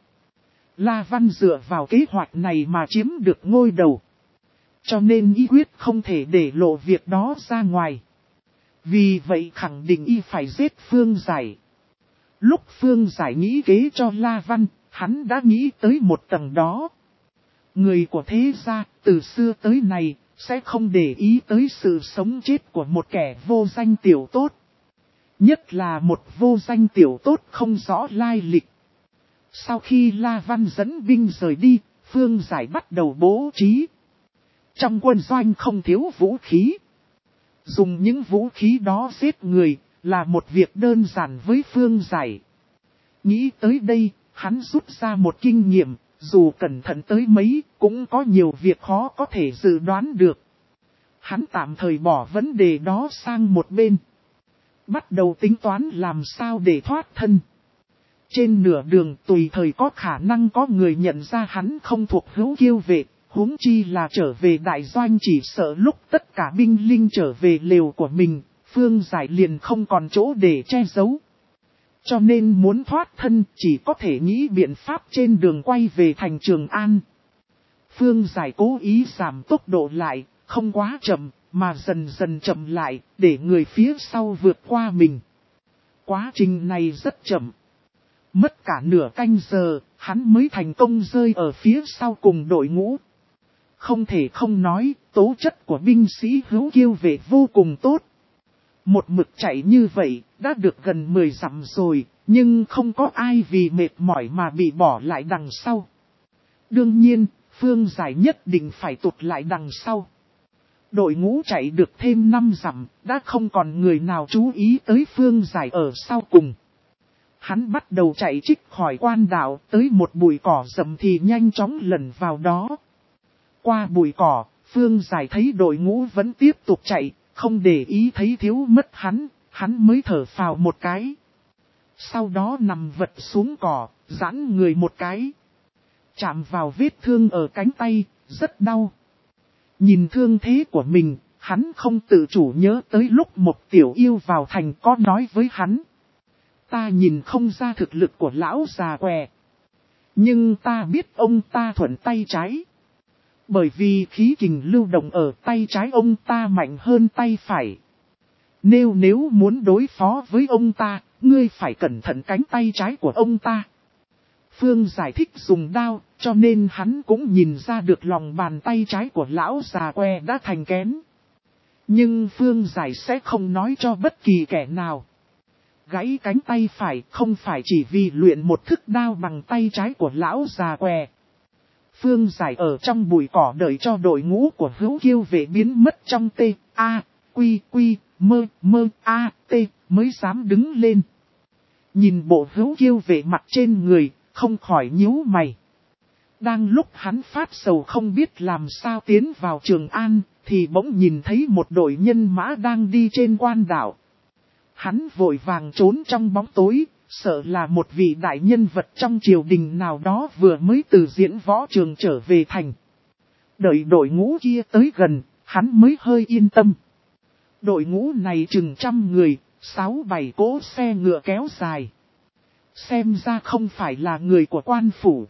La Văn dựa vào kế hoạch này mà chiếm được ngôi đầu. Cho nên y quyết không thể để lộ việc đó ra ngoài. Vì vậy khẳng định y phải giết Phương Giải. Lúc Phương Giải nghĩ kế cho La Văn, hắn đã nghĩ tới một tầng đó. Người của thế gia, từ xưa tới nay, sẽ không để ý tới sự sống chết của một kẻ vô danh tiểu tốt. Nhất là một vô danh tiểu tốt không rõ lai lịch. Sau khi La Văn dẫn binh rời đi, Phương Giải bắt đầu bố trí. Trong quân doanh không thiếu vũ khí. Dùng những vũ khí đó giết người, là một việc đơn giản với Phương Giải. Nghĩ tới đây, Hắn rút ra một kinh nghiệm, dù cẩn thận tới mấy, cũng có nhiều việc khó có thể dự đoán được. Hắn tạm thời bỏ vấn đề đó sang một bên. Bắt đầu tính toán làm sao để thoát thân. Trên nửa đường tùy thời có khả năng có người nhận ra hắn không thuộc Hữu Kiêu vệ, huống chi là trở về đại doanh, chỉ sợ lúc tất cả binh linh trở về lều của mình, Phương Giải liền không còn chỗ để che giấu. Cho nên muốn thoát thân chỉ có thể nghĩ biện pháp trên đường quay về thành Trường An. Phương Giải cố ý giảm tốc độ lại, không quá chậm, mà dần dần chậm lại, để người phía sau vượt qua mình. Quá trình này rất chậm. Mất cả nửa canh giờ, hắn mới thành công rơi ở phía sau cùng đội ngũ. Không thể không nói, tố chất của binh sĩ Hữu Kiêu vệ vô cùng tốt. Một mực chạy như vậy, đã được gần 10 dặm rồi, nhưng không có ai vì mệt mỏi mà bị bỏ lại đằng sau. Đương nhiên, Phương Giải nhất định phải tụt lại đằng sau. Đội ngũ chạy được thêm 5 dặm, đã không còn người nào chú ý tới Phương Giải ở sau cùng. Hắn bắt đầu chạy trích khỏi quan đạo, tới một bụi cỏ rậm thì nhanh chóng lẩn vào đó. Qua bụi cỏ, Phương Giải thấy đội ngũ vẫn tiếp tục chạy, không để ý thấy thiếu mất hắn mới thở phào một cái. Sau đó nằm vật xuống cỏ, giãn người một cái. Chạm vào vết thương ở cánh tay, rất đau. Nhìn thương thế của mình, hắn không tự chủ nhớ tới lúc một tiểu yêu vào thành có nói với hắn. Ta nhìn không ra thực lực của lão già què. Nhưng ta biết ông ta thuận tay trái. Bởi vì khí kình lưu động ở tay trái ông ta mạnh hơn tay phải. Nếu muốn đối phó với ông ta, ngươi phải cẩn thận cánh tay trái của ông ta. Phương giải thích dùng đao, cho nên hắn cũng nhìn ra được lòng bàn tay trái của lão già que đã thành kén. Nhưng Phương giải sẽ không nói cho bất kỳ kẻ nào. Gãy cánh tay phải không phải chỉ vì luyện một thức đao bằng tay trái của lão già què. Phương giải ở trong bụi cỏ đợi cho đội ngũ của Hữu Kiêu vệ biến mất trong T mới dám đứng lên. Nhìn bộ Hữu Kiêu vệ mặt trên người, không khỏi nhíu mày. Đang lúc hắn phát sầu không biết làm sao tiến vào Trường An, thì bỗng nhìn thấy một đội nhân mã đang đi trên quan đảo. Hắn vội vàng trốn trong bóng tối, sợ là một vị đại nhân vật trong triều đình nào đó vừa mới từ diễn võ trường trở về thành. Đợi đội ngũ kia tới gần, hắn mới hơi yên tâm. Đội ngũ này chừng 100 người, 6-7 cỗ xe ngựa kéo dài. Xem ra không phải là người của quan phủ.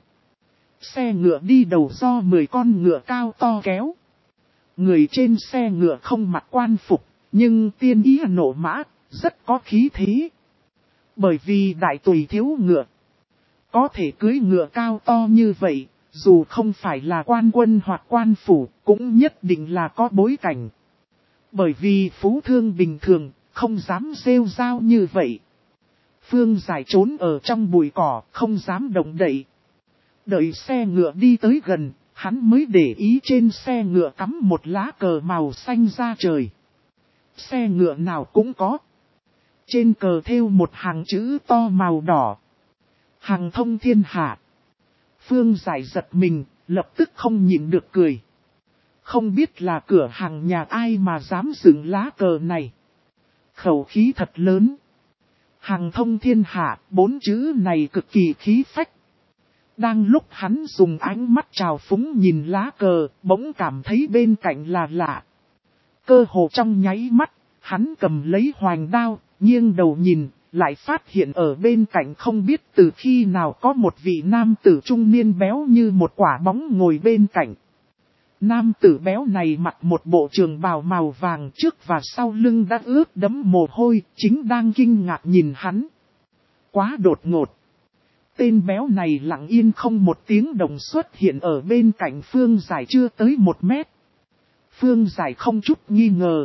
Xe ngựa đi đầu do 10 con ngựa cao to kéo. Người trên xe ngựa không mặc quan phục, nhưng tiên ý nổ mã, rất có khí thế. Bởi vì đại tùy thiếu ngựa. Có thể cưới ngựa cao to như vậy, dù không phải là quan quân hoặc quan phủ, cũng nhất định là có bối cảnh. Bởi vì phú thương bình thường, không dám rêu rao như vậy. Phương giải trốn ở trong bụi cỏ, không dám động đậy. Đợi xe ngựa đi tới gần, hắn mới để ý trên xe ngựa cắm một lá cờ màu xanh ra trời. Xe ngựa nào cũng có. Trên cờ thêu một hàng chữ to màu đỏ. Hàng thông thiên hạ. Phương giải giật mình, lập tức không nhịn được cười. Không biết là cửa hàng nhà ai mà dám dựng lá cờ này. Khẩu khí thật lớn. Hàng thông thiên hạ, 4 chữ này cực kỳ khí phách. Đang lúc hắn dùng ánh mắt trào phúng nhìn lá cờ, bỗng cảm thấy bên cạnh là lạ. Cơ hồ trong nháy mắt, hắn cầm lấy hoành đao, nghiêng đầu nhìn, lại phát hiện ở bên cạnh không biết từ khi nào có một vị nam tử trung niên béo như một quả bóng ngồi bên cạnh. Nam tử béo này mặc một bộ trường bào màu vàng, trước và sau lưng đã ướt đẫm mồ hôi, chính đang kinh ngạc nhìn hắn. Quá đột ngột. Tên béo này lặng yên không một tiếng động xuất hiện ở bên cạnh Phương Giải chưa tới 1 mét. Phương Giải không chút nghi ngờ.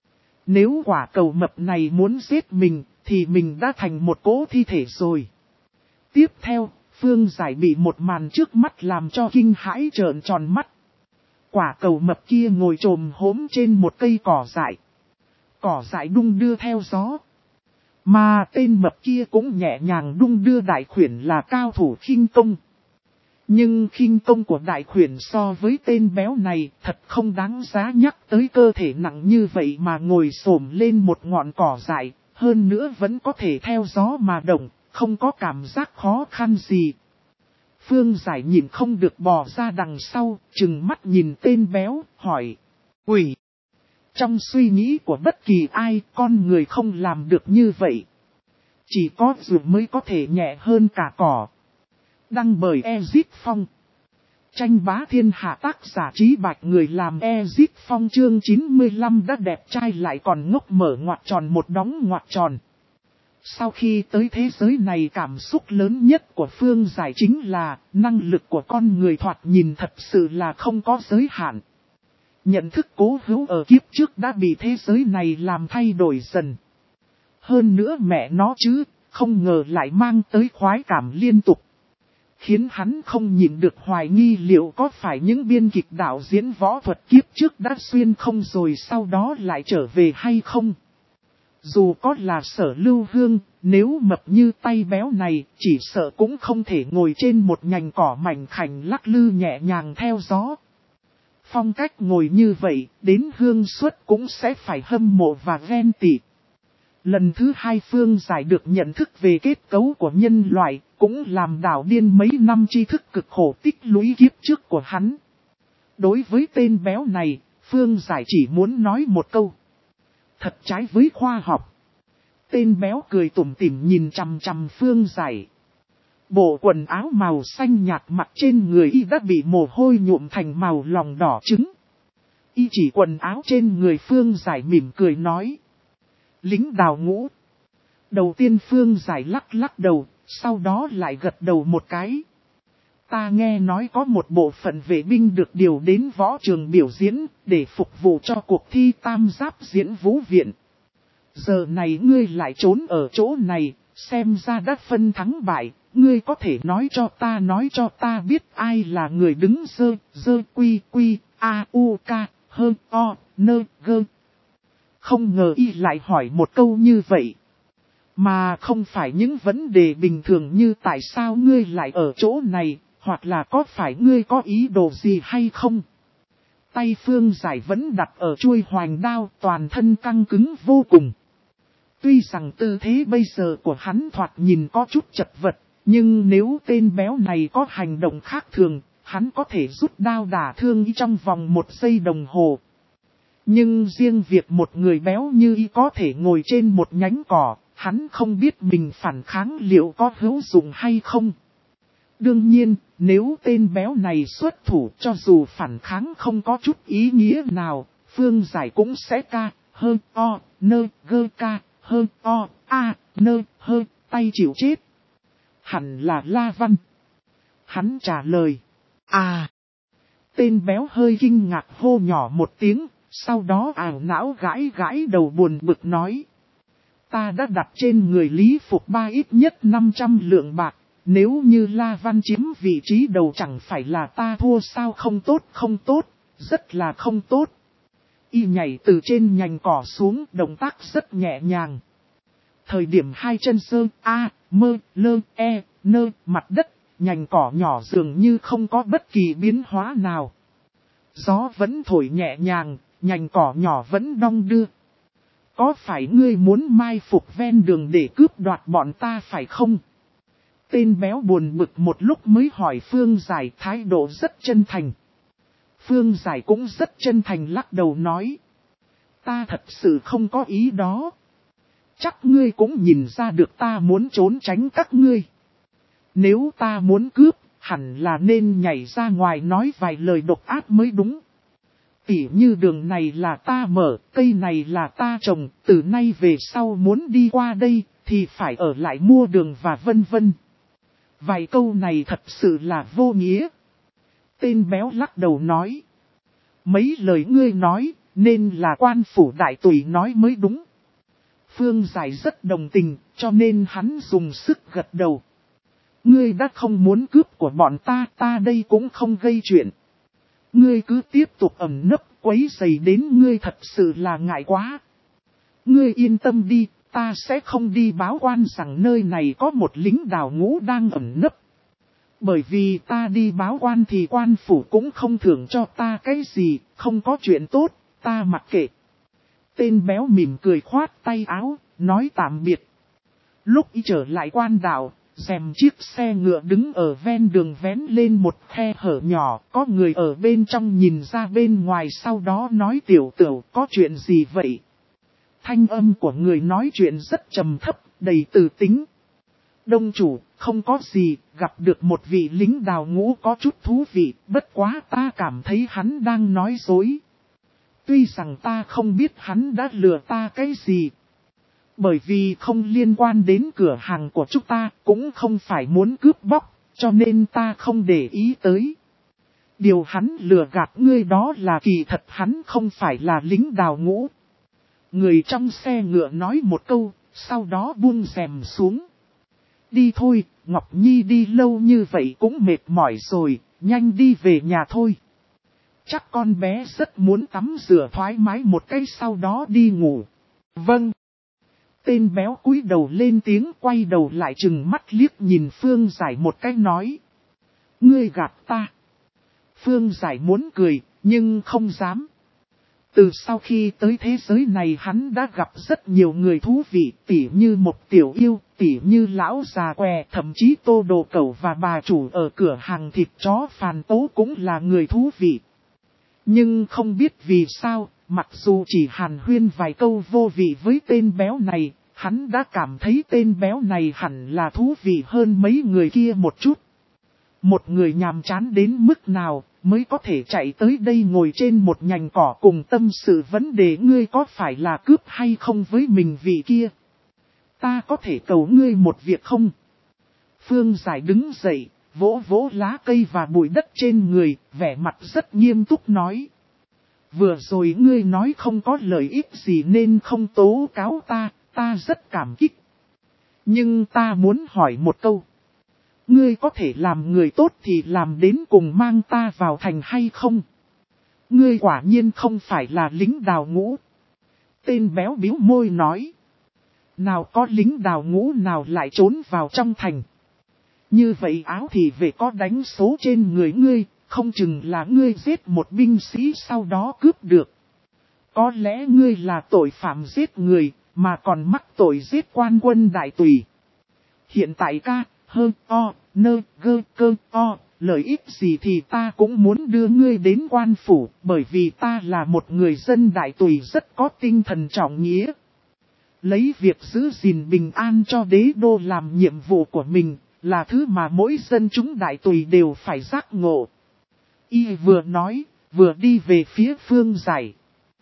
Nếu quả cầu mập này muốn giết mình, thì mình đã thành một cỗ thi thể rồi. Tiếp theo, Phương Giải bị một màn trước mắt làm cho kinh hãi trợn tròn mắt. Quả cầu mập kia ngồi chồm hốm trên một cây cỏ dại. Cỏ dại đung đưa theo gió. Mà tên mập kia cũng nhẹ nhàng đung đưa đại khuyển là cao thủ khinh công. Nhưng khinh công của đại khuyển so với tên béo này thật không đáng giá nhắc tới, cơ thể nặng như vậy mà ngồi xổm lên một ngọn cỏ dại, hơn nữa vẫn có thể theo gió mà động, không có cảm giác khó khăn gì. Phương Giải nhìn không được bò ra đằng sau, trừng mắt nhìn tên béo, hỏi, quỷ. Trong suy nghĩ của bất kỳ ai, con người không làm được như vậy. Chỉ có ruột mới có thể nhẹ hơn cả cỏ. Đăng bởi Ezit Phong. Tranh bá thiên hạ, tác giả Trí Bạch, người làm Ezit Phong. Chương 95 đã đẹp trai lại còn ngốc, mở ngoặc tròn một đóng ngoặc tròn. Sau khi tới thế giới này, cảm xúc lớn nhất của Phương Giải chính là năng lực của con người thoạt nhìn thật sự là không có giới hạn. Nhận thức cố hữu ở kiếp trước đã bị thế giới này làm thay đổi dần. Hơn nữa mẹ nó chứ, không ngờ lại mang tới khoái cảm liên tục. Khiến hắn không nhịn được hoài nghi liệu có phải những biên kịch đạo diễn võ thuật kiếp trước đã xuyên không rồi sau đó lại trở về hay không. Dù có là Sở Lưu Hương, nếu mập như tay béo này, chỉ sợ cũng không thể ngồi trên một nhành cỏ mảnh khảnh lắc lư nhẹ nhàng theo gió. Phong cách ngồi như vậy, đến Hương Suất cũng sẽ phải hâm mộ và ghen tị. Lần thứ hai Phương Giải được nhận thức về kết cấu của nhân loại, cũng làm đảo điên mấy năm tri thức cực khổ tích lũy kiếp trước của hắn. Đối với tên béo này, Phương Giải chỉ muốn nói một câu. Thật trái với khoa học. Tên béo cười tủm tỉm nhìn chằm chằm Phương Giải. Bộ quần áo màu xanh nhạt mặc trên người y đã bị mồ hôi nhuộm thành màu lòng đỏ trứng. Y chỉ quần áo trên người Phương Giải mỉm cười nói. Lính đào ngũ. Đầu tiên Phương Giải lắc lắc đầu, sau đó lại gật đầu một cái. Ta nghe nói có một bộ phận vệ binh được điều đến võ trường biểu diễn, để phục vụ cho cuộc thi tam giáp diễn vũ viện. Giờ này ngươi lại trốn ở chỗ này, xem ra đã phân thắng bại, ngươi có thể nói cho ta biết ai là người đứng dơ quy quy, a u k, hơn o, nơ gơ. Không ngờ y lại hỏi một câu như vậy. Mà không phải những vấn đề bình thường như tại sao ngươi lại ở chỗ này, hoặc là có phải ngươi có ý đồ gì hay không. Tay Phương Giải vẫn đặt ở chuôi hoành đao, toàn thân căng cứng vô cùng. Tuy rằng tư thế bây giờ của hắn thoạt nhìn có chút chật vật, nhưng nếu tên béo này có hành động khác thường, hắn có thể rút đao đả thương y trong vòng 1 giây đồng hồ. Nhưng riêng việc một người béo như y có thể ngồi trên một nhánh cỏ, hắn không biết mình phản kháng liệu có hữu dụng hay không. Đương nhiên, nếu tên béo này xuất thủ cho dù phản kháng không có chút ý nghĩa nào, Phương Giải cũng sẽ ca, hơn o, nơ, gơ ca, hơn o, a, nơ, hơi, tay chịu chết. Hẳn là La Văn. Hắn trả lời. À. Tên béo hơi kinh ngạc hô nhỏ một tiếng, sau đó ảo não gãi gãi đầu buồn bực nói. Ta đã đặt trên người Lý Phục Ba ít nhất 500 lượng bạc, nếu như La Văn chiếm vị trí đầu chẳng phải là ta thua sao? Không tốt, rất là không tốt. Y nhảy từ trên nhành cỏ xuống, động tác rất nhẹ nhàng. Thời điểm hai chân sơ, a, mơ, lơ, e, nơ, mặt đất, nhành cỏ nhỏ dường như không có bất kỳ biến hóa nào. Gió vẫn thổi nhẹ nhàng, nhành cỏ nhỏ vẫn đong đưa. Có phải ngươi muốn mai phục ven đường để cướp đoạt bọn ta phải không? Tên béo buồn bực một lúc mới hỏi Phương Giải, thái độ rất chân thành. Phương Giải cũng rất chân thành lắc đầu nói. Ta thật sự không có ý đó. Chắc ngươi cũng nhìn ra được ta muốn trốn tránh các ngươi. Nếu ta muốn cướp, hẳn là nên nhảy ra ngoài nói vài lời độc ác mới đúng. Tỉ như đường này là ta mở, cây này là ta trồng, từ nay về sau muốn đi qua đây, thì phải ở lại mua đường và vân vân. Vài câu này thật sự là vô nghĩa. Tên béo lắc đầu nói. Mấy lời ngươi nói, nên là quan phủ đại tùy nói mới đúng. Phương Giải rất đồng tình, cho nên hắn dùng sức gật đầu. Ngươi đã không muốn cướp của bọn ta, ta đây cũng không gây chuyện. Ngươi cứ tiếp tục ẩn nấp quấy rầy đến ngươi thật sự là ngại quá. Ngươi yên tâm đi, ta sẽ không đi báo quan rằng nơi này có một lính đào ngũ đang ẩn nấp. Bởi vì ta đi báo quan thì quan phủ cũng không thưởng cho ta cái gì, không có chuyện tốt, ta mặc kệ. Tên béo mỉm cười khoát tay áo, nói tạm biệt. Lúc y trở lại quan đảo, rèm chiếc xe ngựa đứng ở ven đường vén lên một khe hở nhỏ, có người ở bên trong nhìn ra bên ngoài sau đó nói tiểu tửu có chuyện gì vậy? Thanh âm của người nói chuyện rất trầm thấp, đầy từ tính. Đông chủ, không có gì, gặp được một vị lính đào ngũ có chút thú vị, bất quá ta cảm thấy hắn đang nói dối. Tuy rằng ta không biết hắn đã lừa ta cái gì. Bởi vì không liên quan đến cửa hàng của chúng ta, cũng không phải muốn cướp bóc, cho nên ta không để ý tới. Điều hắn lừa gạt ngươi đó là kỳ thật hắn không phải là lính đào ngũ. Người trong xe ngựa nói một câu, sau đó buông rèm xuống. Đi thôi, Ngọc Nhi đi lâu như vậy cũng mệt mỏi rồi, nhanh đi về nhà thôi. Chắc con bé rất muốn tắm rửa thoải mái một cái sau đó đi ngủ. Vâng. Tên béo cúi đầu lên tiếng quay đầu lại chừng mắt liếc nhìn Phương Giải một cái nói. Ngươi gạt ta. Phương Giải muốn cười, nhưng không dám. Từ sau khi tới thế giới này hắn đã gặp rất nhiều người thú vị, tỉ như một tiểu yêu, tỉ như lão già què, thậm chí Tô Đồ Cẩu và bà chủ ở cửa hàng thịt chó Phàn Tố cũng là người thú vị. Nhưng không biết vì sao, mặc dù chỉ hàn huyên vài câu vô vị với tên béo này, hắn đã cảm thấy tên béo này hẳn là thú vị hơn mấy người kia một chút. Một người nhàm chán đến mức nào mới có thể chạy tới đây ngồi trên một nhành cỏ cùng tâm sự vấn đề ngươi có phải là cướp hay không với mình vị kia. Ta có thể cầu ngươi một việc không? Phương Giải đứng dậy, vỗ vỗ lá cây và bụi đất trên người, vẻ mặt rất nghiêm túc nói. Vừa rồi ngươi nói không có lợi ích gì nên không tố cáo ta rất cảm kích. Nhưng ta muốn hỏi một câu. Ngươi có thể làm người tốt thì làm đến cùng mang ta vào thành hay không? Ngươi quả nhiên không phải là lính đào ngũ. Tên béo bĩu môi nói. Nào có lính đào ngũ nào lại trốn vào trong thành. Như vậy áo thì về có đánh số trên người ngươi, không chừng là ngươi giết một binh sĩ sau đó cướp được. Có lẽ ngươi là tội phạm giết người, mà còn mắc tội giết quan quân đại tùy. Hiện tại ca, hơ, o, nơ, gơ, cơ, o, lợi ích gì thì ta cũng muốn đưa ngươi đến quan phủ, bởi vì ta là một người dân đại tùy rất có tinh thần trọng nghĩa. Lấy việc giữ gìn bình an cho đế đô làm nhiệm vụ của mình, là thứ mà mỗi dân chúng đại tùy đều phải giác ngộ. Y vừa nói, vừa đi về phía Phương Giải.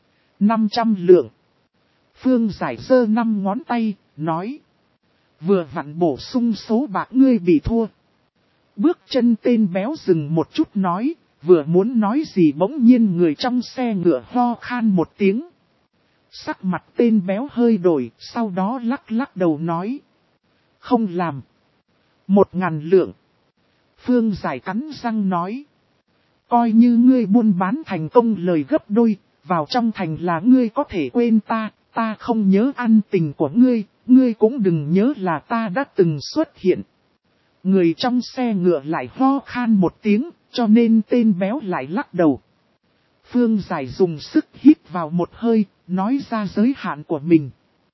500 lượng. Phương Giải giơ 5 ngón tay, nói. Vừa vặn bổ sung số bạc ngươi bị thua. Bước chân tên béo dừng một chút nói, vừa muốn nói gì bỗng nhiên người trong xe ngựa ho khan một tiếng. Sắc mặt tên béo hơi đổi, sau đó lắc lắc đầu nói. Không làm. 1000 lượng. Phương Giải cắn răng nói. Coi như ngươi buôn bán thành công lời gấp đôi, vào trong thành là ngươi có thể quên ta không nhớ ăn tình của ngươi, ngươi cũng đừng nhớ là ta đã từng xuất hiện. Người trong xe ngựa lại ho khan một tiếng, cho nên tên béo lại lắc đầu. Phương Giải dùng sức hít vào một hơi, nói ra giới hạn của mình.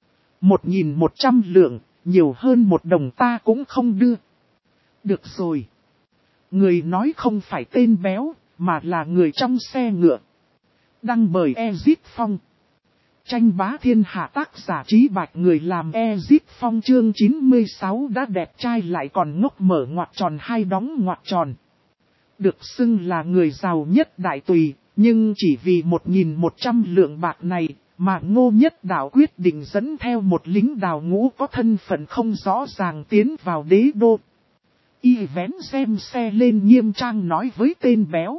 1100 lượng, nhiều hơn 1 đồng ta cũng không đưa. Được rồi. Người nói không phải tên béo, mà là người trong xe ngựa. Đăng bởi Ezit Phong. Tranh bá thiên hạ tác giả Trí Bạch người làm Ezit Phong chương 96 đã đẹp trai lại còn ngốc mở ngoặc tròn hai đóng ngoặc tròn. Được xưng là người giàu nhất đại tùy, nhưng chỉ vì 1100 lượng bạc này, mà Ngô Nhất Đạo quyết định dẫn theo một lính đào ngũ có thân phận không rõ ràng tiến vào đế đô. Y vén xem xe lên nghiêm trang nói với tên béo.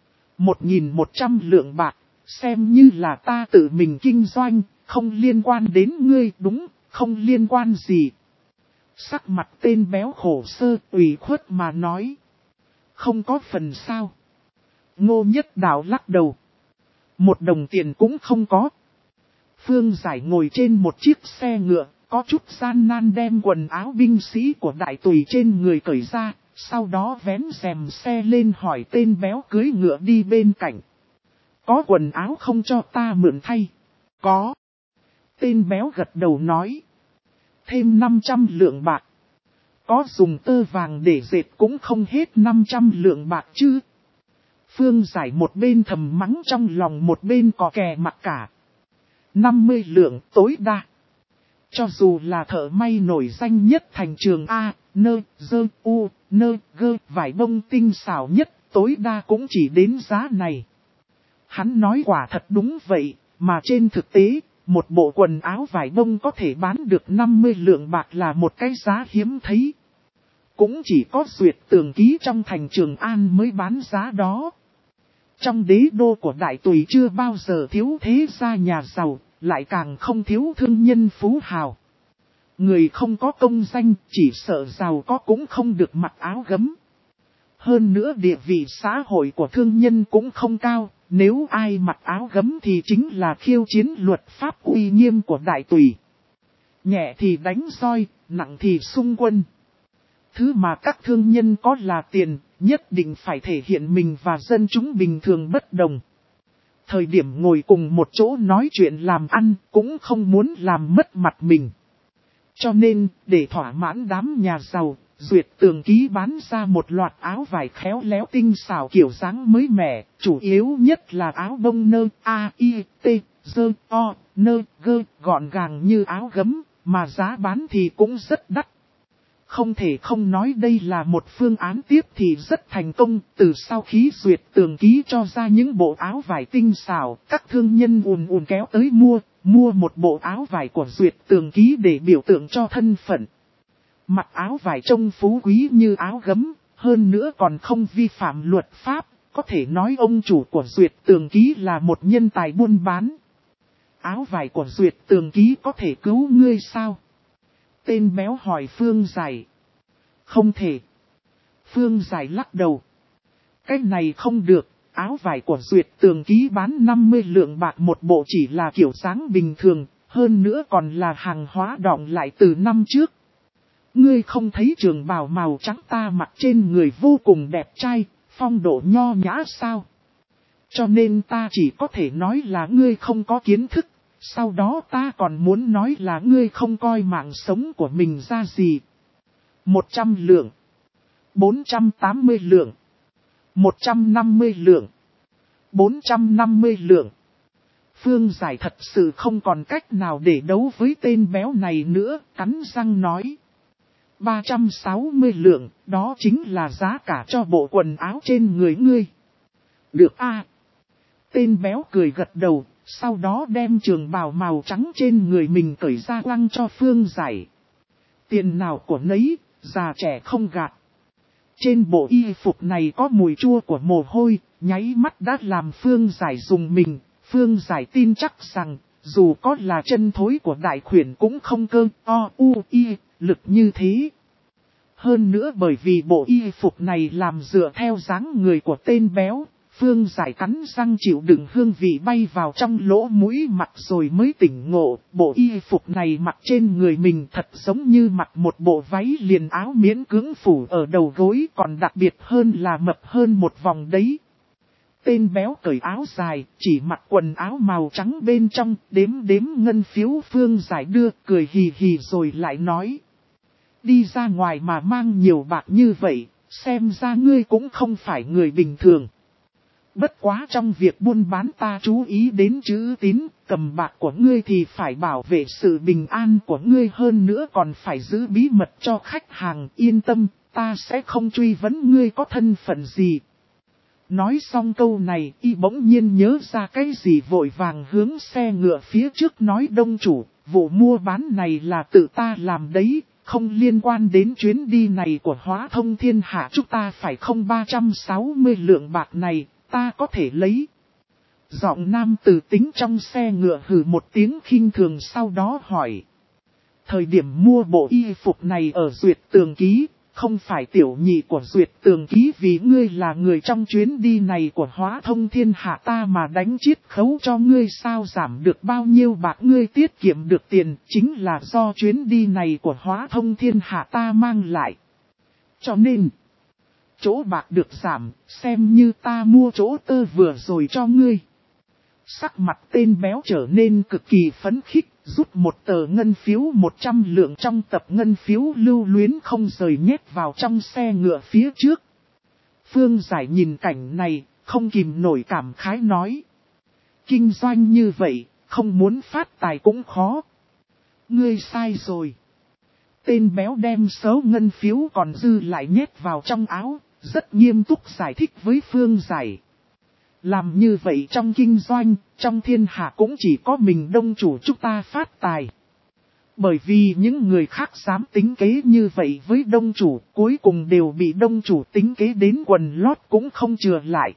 1100 lượng bạc, xem như là ta tự mình kinh doanh, không liên quan đến ngươi đúng, không liên quan gì. Sắc mặt tên béo khổ sơ ủy khuất mà nói. Không có phần sao. Ngô Nhất Đạo lắc đầu. 1 đồng tiền cũng không có. Phương Giải ngồi trên một chiếc xe ngựa, có chút gian nan đem quần áo binh sĩ của đại tùy trên người cởi ra, sau đó vén rèm xe lên hỏi tên béo cưỡi ngựa đi bên cạnh. Có quần áo không cho ta mượn thay? Có. Tên béo gật đầu nói. Thêm 500 lượng bạc. Có dùng tơ vàng để dệt cũng không hết 500 lượng bạc chứ. Phương Giải một bên thầm mắng trong lòng một bên có kè mặc cả. 50 lượng tối đa. Cho dù là thợ may nổi danh nhất thành trường A, nơ, dơ, u, nơ, gơ, vải bông tinh xảo nhất, tối đa cũng chỉ đến giá này. Hắn nói quả thật đúng vậy, mà trên thực tế, một bộ quần áo vải bông có thể bán được 50 lượng bạc là một cái giá hiếm thấy. Cũng chỉ có Duyệt Tường Ký trong thành Trường An mới bán giá đó. Trong đế đô của Đại Tùy chưa bao giờ thiếu thế gia nhà giàu, lại càng không thiếu thương nhân phú hào. Người không có công danh, chỉ sợ giàu có cũng không được mặc áo gấm. Hơn nữa địa vị xã hội của thương nhân cũng không cao, nếu ai mặc áo gấm thì chính là khiêu chiến luật pháp uy nghiêm của Đại Tùy. Nhẹ thì đánh roi, nặng thì xung quân. Thứ mà các thương nhân có là tiền, nhất định phải thể hiện mình và dân chúng bình thường bất đồng. Thời điểm ngồi cùng một chỗ nói chuyện làm ăn cũng không muốn làm mất mặt mình. Cho nên, để thỏa mãn đám nhà giàu, Duyệt Tường Ký bán ra một loạt áo vải khéo léo tinh xảo kiểu dáng mới mẻ, chủ yếu nhất là áo bông nơ, A, I, T, dơ, O, nơ, gơ, gọn gàng như áo gấm, mà giá bán thì cũng rất đắt. Không thể không nói đây là một phương án tiếp thì rất thành công, từ sau khi Duyệt Tường Ký cho ra những bộ áo vải tinh xảo, các thương nhân ùn kéo tới mua một bộ áo vải của Duyệt Tường Ký để biểu tượng cho thân phận. Mặc áo vải trông phú quý như áo gấm, hơn nữa còn không vi phạm luật pháp, có thể nói ông chủ của Duyệt Tường Ký là một nhân tài buôn bán. Áo vải của Duyệt Tường Ký có thể cứu ngươi sao? Tên béo hỏi Phương Giải. Không thể. Phương Giải lắc đầu. Cái này không được, áo vải của Duyệt Tường Ký bán 50 lượng bạc một bộ chỉ là kiểu dáng bình thường, hơn nữa còn là hàng hóa đọng lại từ năm trước. Ngươi không thấy trường bào màu trắng ta mặc trên người vô cùng đẹp trai, phong độ nho nhã sao? Cho nên ta chỉ có thể nói là ngươi không có kiến thức. Sau đó ta còn muốn nói là ngươi không coi mạng sống của mình ra gì. 100 lượng, 480 lượng, 150 lượng, 450 lượng. Phương Giải thật sự không còn cách nào để đấu với tên béo này nữa, cắn răng nói. 360 lượng, đó chính là giá cả cho bộ quần áo trên người ngươi. Được a. Tên béo cười gật đầu. Sau đó đem trường bào màu trắng trên người mình cởi ra quăng cho Phương Giải. Tiền nào của nấy, già trẻ không gạt. Trên bộ y phục này có mùi chua của mồ hôi, nháy mắt đã làm Phương Giải dùng mình. Phương Giải tin chắc rằng, dù có là chân thối của đại khuyển cũng không cơ, lực như thế. Hơn nữa bởi vì bộ y phục này làm dựa theo dáng người của tên béo. Phương Giải cắn răng chịu đựng hương vị bay vào trong lỗ mũi mặt rồi mới tỉnh ngộ. Bộ y phục này mặc trên người mình thật giống như mặc một bộ váy liền áo miễn cưỡng phủ ở đầu gối, còn đặc biệt hơn là mập hơn một vòng đấy. Tên béo cởi áo dài, chỉ mặc quần áo màu trắng bên trong, đếm ngân phiếu. Phương Giải đưa, cười hì hì rồi lại nói. Đi ra ngoài mà mang nhiều bạc như vậy, xem ra ngươi cũng không phải người bình thường. Bất quá trong việc buôn bán ta chú ý đến chữ tín, cầm bạc của ngươi thì phải bảo vệ sự bình an của ngươi, hơn nữa còn phải giữ bí mật cho khách hàng. Yên tâm, ta sẽ không truy vấn ngươi có thân phận gì. Nói xong câu này, y bỗng nhiên nhớ ra cái gì vội vàng hướng xe ngựa phía trước nói đông chủ, vụ mua bán này là tự ta làm đấy, không liên quan đến chuyến đi này của Hóa Thông Thiên Hạ. Chúng ta phải không 360 lượng bạc này. Ta có thể lấy. Giọng nam tử tính trong xe ngựa hừ một tiếng khinh thường, sau đó hỏi. Thời điểm mua bộ y phục này ở Duyệt Tường Ký, không phải tiểu nhị của Duyệt Tường Ký vì ngươi là người trong chuyến đi này của Hóa Thông Thiên Hạ ta mà đánh chiết khấu cho ngươi sao, giảm được bao nhiêu bạc ngươi tiết kiệm được tiền chính là do chuyến đi này của Hóa Thông Thiên Hạ ta mang lại. Cho nên, chỗ bạc được giảm, xem như ta mua chỗ tơ vừa rồi cho ngươi. Sắc mặt tên béo trở nên cực kỳ phấn khích, rút một tờ ngân phiếu 100 lượng trong tập ngân phiếu lưu luyến không rời nhét vào trong xe ngựa phía trước. Phương Giải nhìn cảnh này, không kìm nổi cảm khái nói. Kinh doanh như vậy, không muốn phát tài cũng khó. Ngươi sai rồi. Tên béo đem số ngân phiếu còn dư lại nhét vào trong áo, rất nghiêm túc giải thích với Phương Giải. Làm như vậy trong kinh doanh, trong thiên hạ cũng chỉ có mình đông chủ chúng ta phát tài. Bởi vì những người khác dám tính kế như vậy với đông chủ, cuối cùng đều bị đông chủ tính kế đến quần lót cũng không chừa lại.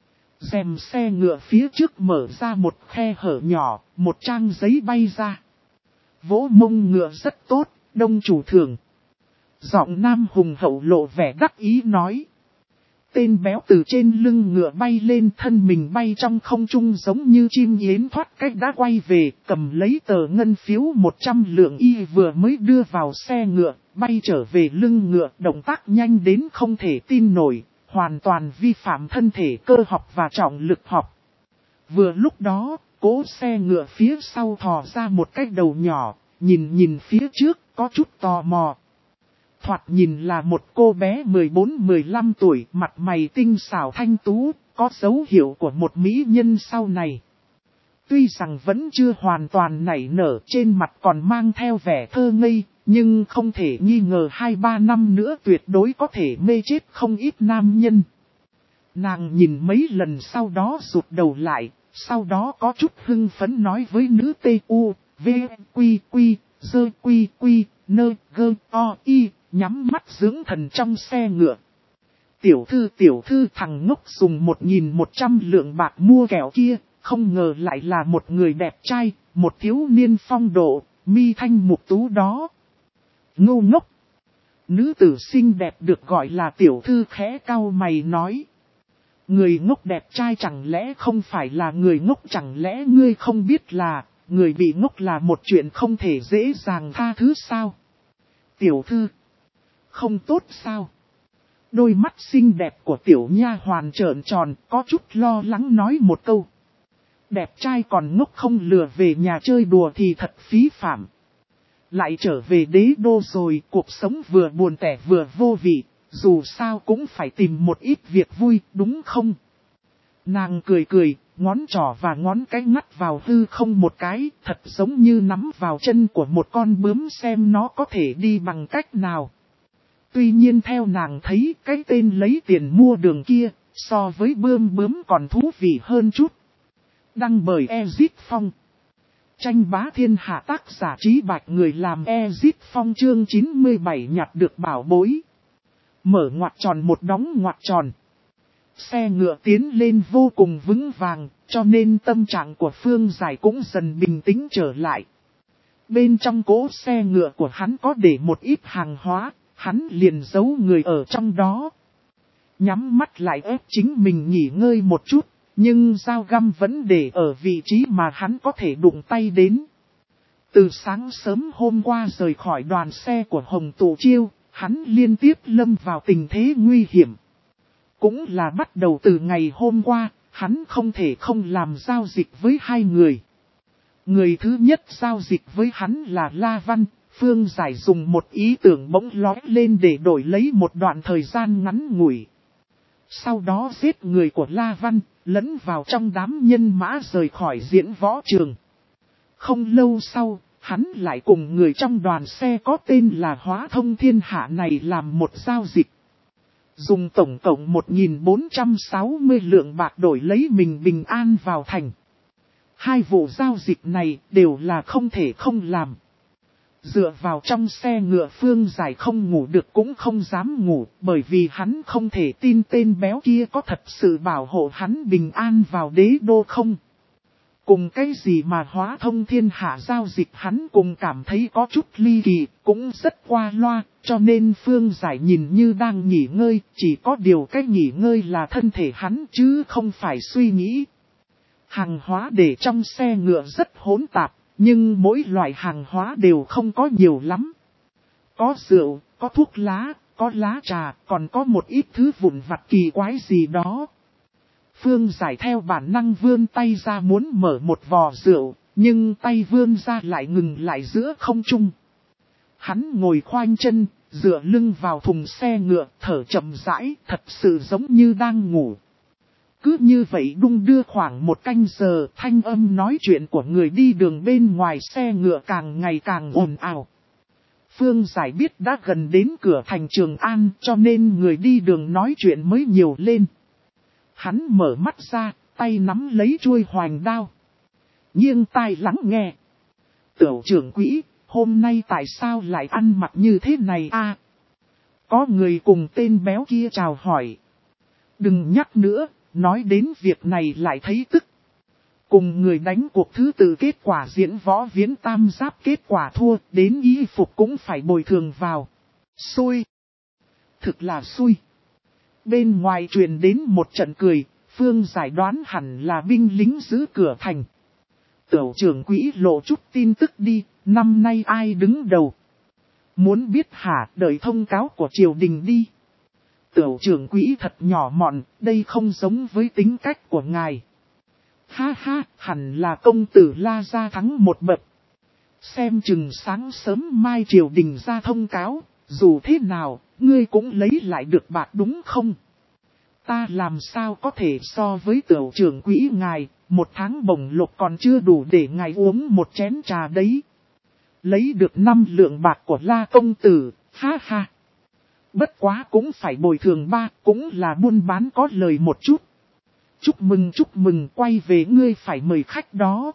Rèm xe ngựa phía trước mở ra một khe hở nhỏ, một trang giấy bay ra. Vỗ mông ngựa rất tốt, đông chủ thưởng. Giọng nam hùng hậu lộ vẻ đắc ý nói. Tên béo từ trên lưng ngựa bay lên, thân mình bay trong không trung giống như chim yến thoát cách đã quay về, cầm lấy tờ ngân phiếu 100 lượng y vừa mới đưa vào xe ngựa, bay trở về lưng ngựa, động tác nhanh đến không thể tin nổi, hoàn toàn vi phạm thân thể cơ học và trọng lực học. Vừa lúc đó, cỗ xe ngựa phía sau thò ra một cái đầu nhỏ, nhìn phía trước, có chút tò mò. Thoạt nhìn là một cô bé 14-15 tuổi, mặt mày tinh xảo thanh tú, có dấu hiệu của một mỹ nhân sau này. Tuy rằng vẫn chưa hoàn toàn nảy nở, trên mặt còn mang theo vẻ thơ ngây, nhưng không thể nghi ngờ 2-3 năm nữa tuyệt đối có thể mê chết không ít nam nhân. Nàng nhìn mấy lần sau đó rụt đầu lại, sau đó có chút hưng phấn nói với nữ T.U. V. Quy Quy, Dơ Quy Quy, Nơ Gơ O Y. Nhắm mắt dưỡng thần trong xe ngựa. Tiểu thư thằng ngốc dùng 1.100 lượng bạc mua kẹo kia, không ngờ lại là một người đẹp trai, một thiếu niên phong độ, mi thanh mục tú đó. Ngu ngốc. Nữ tử xinh đẹp được gọi là tiểu thư khẽ cau mày nói. Người ngốc đẹp trai chẳng lẽ không phải là người ngốc, chẳng lẽ ngươi không biết là, người bị ngốc là một chuyện không thể dễ dàng tha thứ sao? Tiểu thư. Không tốt sao? Đôi mắt xinh đẹp của tiểu nha hoàn trợn tròn, có chút lo lắng nói một câu. Đẹp trai còn ngốc không lừa về nhà chơi đùa thì thật phí phạm. Lại trở về đế đô rồi, cuộc sống vừa buồn tẻ vừa vô vị, dù sao cũng phải tìm một ít việc vui, đúng không? Nàng cười cười, ngón trỏ và ngón cái ngắt vào hư không một cái, thật giống như nắm vào chân của một con bướm xem nó có thể đi bằng cách nào. Tuy nhiên theo nàng thấy cái tên lấy tiền mua đường kia, so với bướm còn thú vị hơn chút. Đăng bởi Ezit Phong. Tranh bá thiên hạ, tác giả Trí Bạch, người làm Ezit Phong, chương 97 nhặt được bảo bối. Mở ngoặc tròn một đóng ngoặc tròn. Xe ngựa tiến lên vô cùng vững vàng, cho nên tâm trạng của Phương Giải cũng dần bình tĩnh trở lại. Bên trong cỗ xe ngựa của hắn có để một ít hàng hóa. Hắn liền giấu người ở trong đó. Nhắm mắt lại ép chính mình nghỉ ngơi một chút, nhưng dao găm vẫn để ở vị trí mà hắn có thể đụng tay đến. Từ sáng sớm hôm qua rời khỏi đoàn xe của Hồng Tụ Chiêu, hắn liên tiếp lâm vào tình thế nguy hiểm. Cũng là bắt đầu từ ngày hôm qua, hắn không thể không làm giao dịch với hai người. Người thứ nhất giao dịch với hắn là La Văn. Phương Giải dùng một ý tưởng bỗng lóe lên để đổi lấy một đoạn thời gian ngắn ngủi. Sau đó giết người của La Văn, lẫn vào trong đám nhân mã rời khỏi diễn võ trường. Không lâu sau, hắn lại cùng người trong đoàn xe có tên là Hóa Thông Thiên Hạ này làm một giao dịch. Dùng tổng cộng 1.460 lượng bạc đổi lấy mình bình an vào thành. Hai vụ giao dịch này đều là không thể không làm. Dựa vào trong xe ngựa Phương Giải không ngủ được cũng không dám ngủ, bởi vì hắn không thể tin tên béo kia có thật sự bảo hộ hắn bình an vào đế đô không. Cùng cái gì mà Hóa Thông Thiên Hạ giao dịch hắn cùng cảm thấy có chút ly kỳ, cũng rất qua loa, cho nên Phương Giải nhìn như đang nghỉ ngơi, chỉ có điều cái nghỉ ngơi là thân thể hắn chứ không phải suy nghĩ. Hàng hóa để trong xe ngựa rất hỗn tạp, nhưng mỗi loại hàng hóa đều không có nhiều lắm. Có rượu, có thuốc lá, có lá trà, còn có một ít thứ vụn vặt kỳ quái gì đó. Phương Giải theo bản năng vươn tay ra muốn mở một vò rượu, nhưng tay vươn ra lại ngừng lại giữa không trung. Hắn ngồi khoanh chân, dựa lưng vào thùng xe ngựa, thở chậm rãi, thật sự giống như đang ngủ. Cứ như vậy đung đưa khoảng một canh giờ, thanh âm nói chuyện của người đi đường bên ngoài xe ngựa càng ngày càng ồn ào. Phương Giải biết đã gần đến cửa thành Trường An, cho nên người đi đường nói chuyện mới nhiều lên. Hắn mở mắt ra, tay nắm lấy chuôi hoành đao. Nghiêng tai lắng nghe. Tửu trưởng quỹ, hôm nay tại sao lại ăn mặc như thế này a? Có người cùng tên béo kia chào hỏi. Đừng nhắc nữa, nói đến việc này lại thấy tức. Cùng người đánh cuộc thứ tự kết quả diễn võ Viễn Tam Giáp kết quả thua, đến y phục cũng phải bồi thường vào. Xui. Thực là xui. Bên ngoài truyền đến một trận cười, Phương Giải đoán hẳn là binh lính giữ cửa thành. Tửu trưởng quỹ lộ chút tin tức đi, năm nay ai đứng đầu? Muốn biết hả, đợi thông cáo của triều đình đi. Tửu trưởng quỹ thật nhỏ mọn, đây không giống với tính cách của ngài. Ha ha, hẳn là công tử La Gia thắng một bậc. Xem chừng sáng sớm mai triều đình ra thông cáo, dù thế nào, ngươi cũng lấy lại được bạc đúng không? Ta làm sao có thể so với tửu trưởng quỹ ngài, một tháng bổng lộc còn chưa đủ để ngài uống một chén trà đấy. Lấy được 5 lượng bạc của La công tử, ha ha. Bất quá cũng phải bồi thường ba, cũng là buôn bán có lời một chút. Chúc mừng, quay về ngươi phải mời khách đó.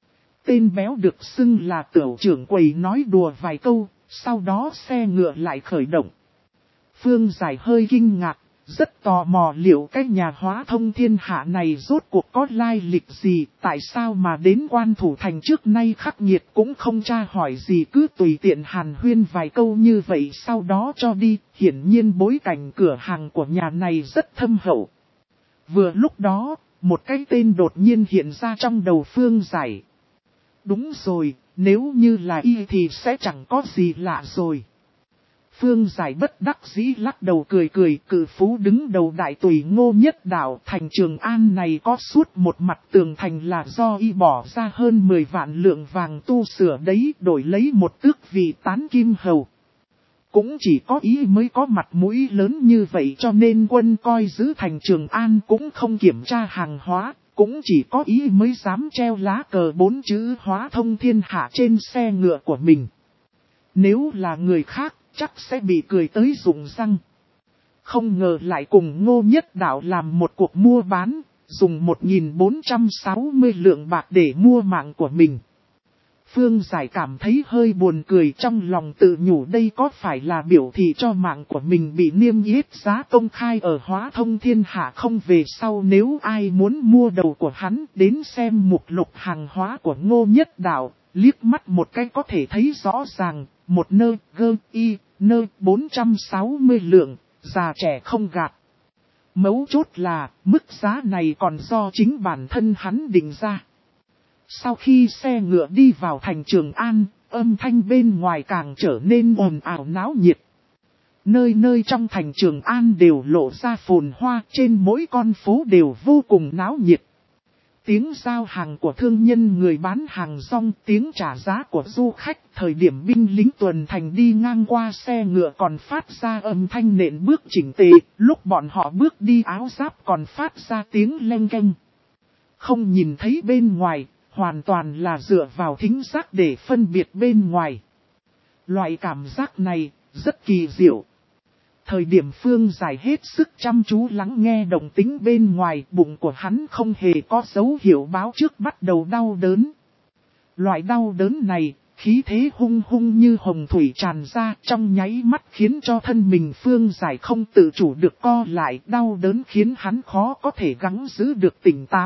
Tên béo được xưng là tửu trưởng quầy nói đùa vài câu, sau đó xe ngựa lại khởi động. Phương Giải hơi kinh ngạc, rất tò mò liệu cái nhà Hóa Thông Thiên Hạ này rốt cuộc có lai lịch gì, tại sao mà đến Quan Thủ Thành trước nay khắc nghiệt cũng không tra hỏi gì, cứ tùy tiện hàn huyên vài câu như vậy sau đó cho đi. Hiển nhiên bối cảnh cửa hàng của nhà này rất thâm hậu. Vừa lúc đó, một cái tên đột nhiên hiện ra trong đầu Phương Giải. Đúng rồi, nếu như là y thì sẽ chẳng có gì lạ rồi. Phương Giải bất đắc dĩ lắc đầu cười, cự phú đứng đầu đại tùy Ngô Nhất Đạo. Thành Trường An này có suốt một mặt tường thành là do y bỏ ra hơn 10 vạn lượng vàng tu sửa đấy, đổi lấy một tước vị tán kim hầu. Cũng chỉ có ý mới có mặt mũi lớn như vậy, cho nên quân coi giữ thành Trường An cũng không kiểm tra hàng hóa, cũng chỉ có ý mới dám treo lá cờ 4 chữ Hóa Thông Thiên Hạ trên xe ngựa của mình. Nếu là người khác, chắc sẽ bị cười tới rụng răng. Không ngờ lại cùng Ngô Nhất Đạo làm một cuộc mua bán, dùng 1460 lượng bạc để mua mạng của mình. Phương Giải cảm thấy hơi buồn cười, trong lòng tự nhủ đây có phải là biểu thị cho mạng của mình bị niêm yết giá công khai ở Hóa Thông Thiên Hạ không? Về sau nếu ai muốn mua đầu của hắn, đến xem mục lục hàng hóa của Ngô Nhất Đạo, liếc mắt một cái có thể thấy rõ ràng, một nơ, gơ, y, nơ 460 lượng, già trẻ không gạt. Mấu chốt là, mức giá này còn do chính bản thân hắn định ra. Sau khi xe ngựa đi vào thành Trường An, âm thanh bên ngoài càng trở nên ồn ào náo nhiệt. Nơi nơi trong thành Trường An đều lộ ra phồn hoa, trên mỗi con phố đều vô cùng náo nhiệt. Tiếng giao hàng của thương nhân người bán hàng rong, tiếng trả giá của du khách, thời điểm binh lính tuần thành đi ngang qua xe ngựa còn phát ra âm thanh nện bước chỉnh tề, lúc bọn họ bước đi áo giáp còn phát ra tiếng leng keng. Không nhìn thấy bên ngoài, hoàn toàn là dựa vào thính giác để phân biệt bên ngoài. Loại cảm giác này, rất kỳ diệu. Thời điểm Phương Giải hết sức chăm chú lắng nghe động tĩnh bên ngoài, bụng của hắn không hề có dấu hiệu báo trước bắt đầu đau đớn. Loại đau đớn này, khí thế hung hung như hồng thủy tràn ra, trong nháy mắt khiến cho thân mình Phương Giải không tự chủ được co lại. Đau đớn khiến hắn khó có thể gắng giữ được tỉnh táo,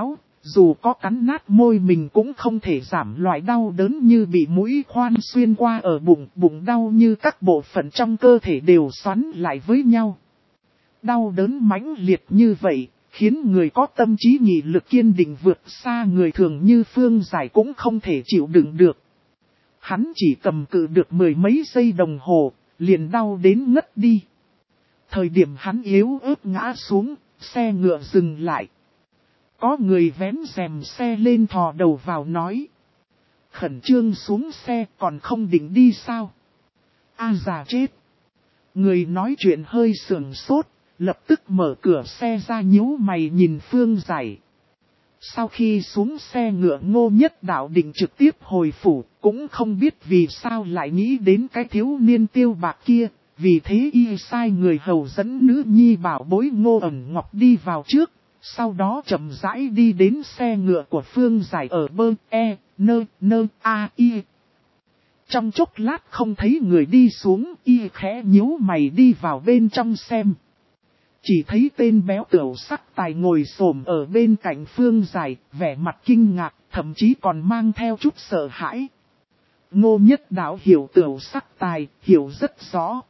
dù có cắn nát môi mình cũng không thể giảm loại đau đớn như bị mũi khoan xuyên qua ở bụng đau như các bộ phận trong cơ thể đều xoắn lại với nhau. Đau đớn mãnh liệt như vậy, khiến người có tâm trí nghị lực kiên định vượt xa người thường như Phương Giải cũng không thể chịu đựng được. Hắn chỉ cầm cự được mười mấy giây đồng hồ, liền đau đến ngất đi. Thời điểm hắn yếu ớt ngã xuống, xe ngựa dừng lại. Có người vén rèm xe lên thò đầu vào nói. Khẩn trương xuống xe còn không định đi sao? A già chết. Người nói chuyện hơi sườn sốt, lập tức mở cửa xe ra nhíu mày nhìn Phương Giải. Sau khi xuống xe ngựa Ngô Nhất Đạo định trực tiếp hồi phủ, cũng không biết vì sao lại nghĩ đến cái thiếu niên Tiêu Bạc kia, vì thế y sai người hầu dẫn nữ nhi bảo bối Ngô Ẩn Ngọc đi vào trước, sau đó chậm rãi đi đến xe ngựa của Phương Giải ở A.I. Trong chốc lát không thấy người đi xuống, y khẽ nhíu mày đi vào bên trong xem. Chỉ thấy tên béo Tiểu Sắc Tài ngồi xổm ở bên cạnh Phương Giải, vẻ mặt kinh ngạc, thậm chí còn mang theo chút sợ hãi. Ngô Nhất Đạo hiểu Tiểu Sắc Tài, hiểu rất rõ.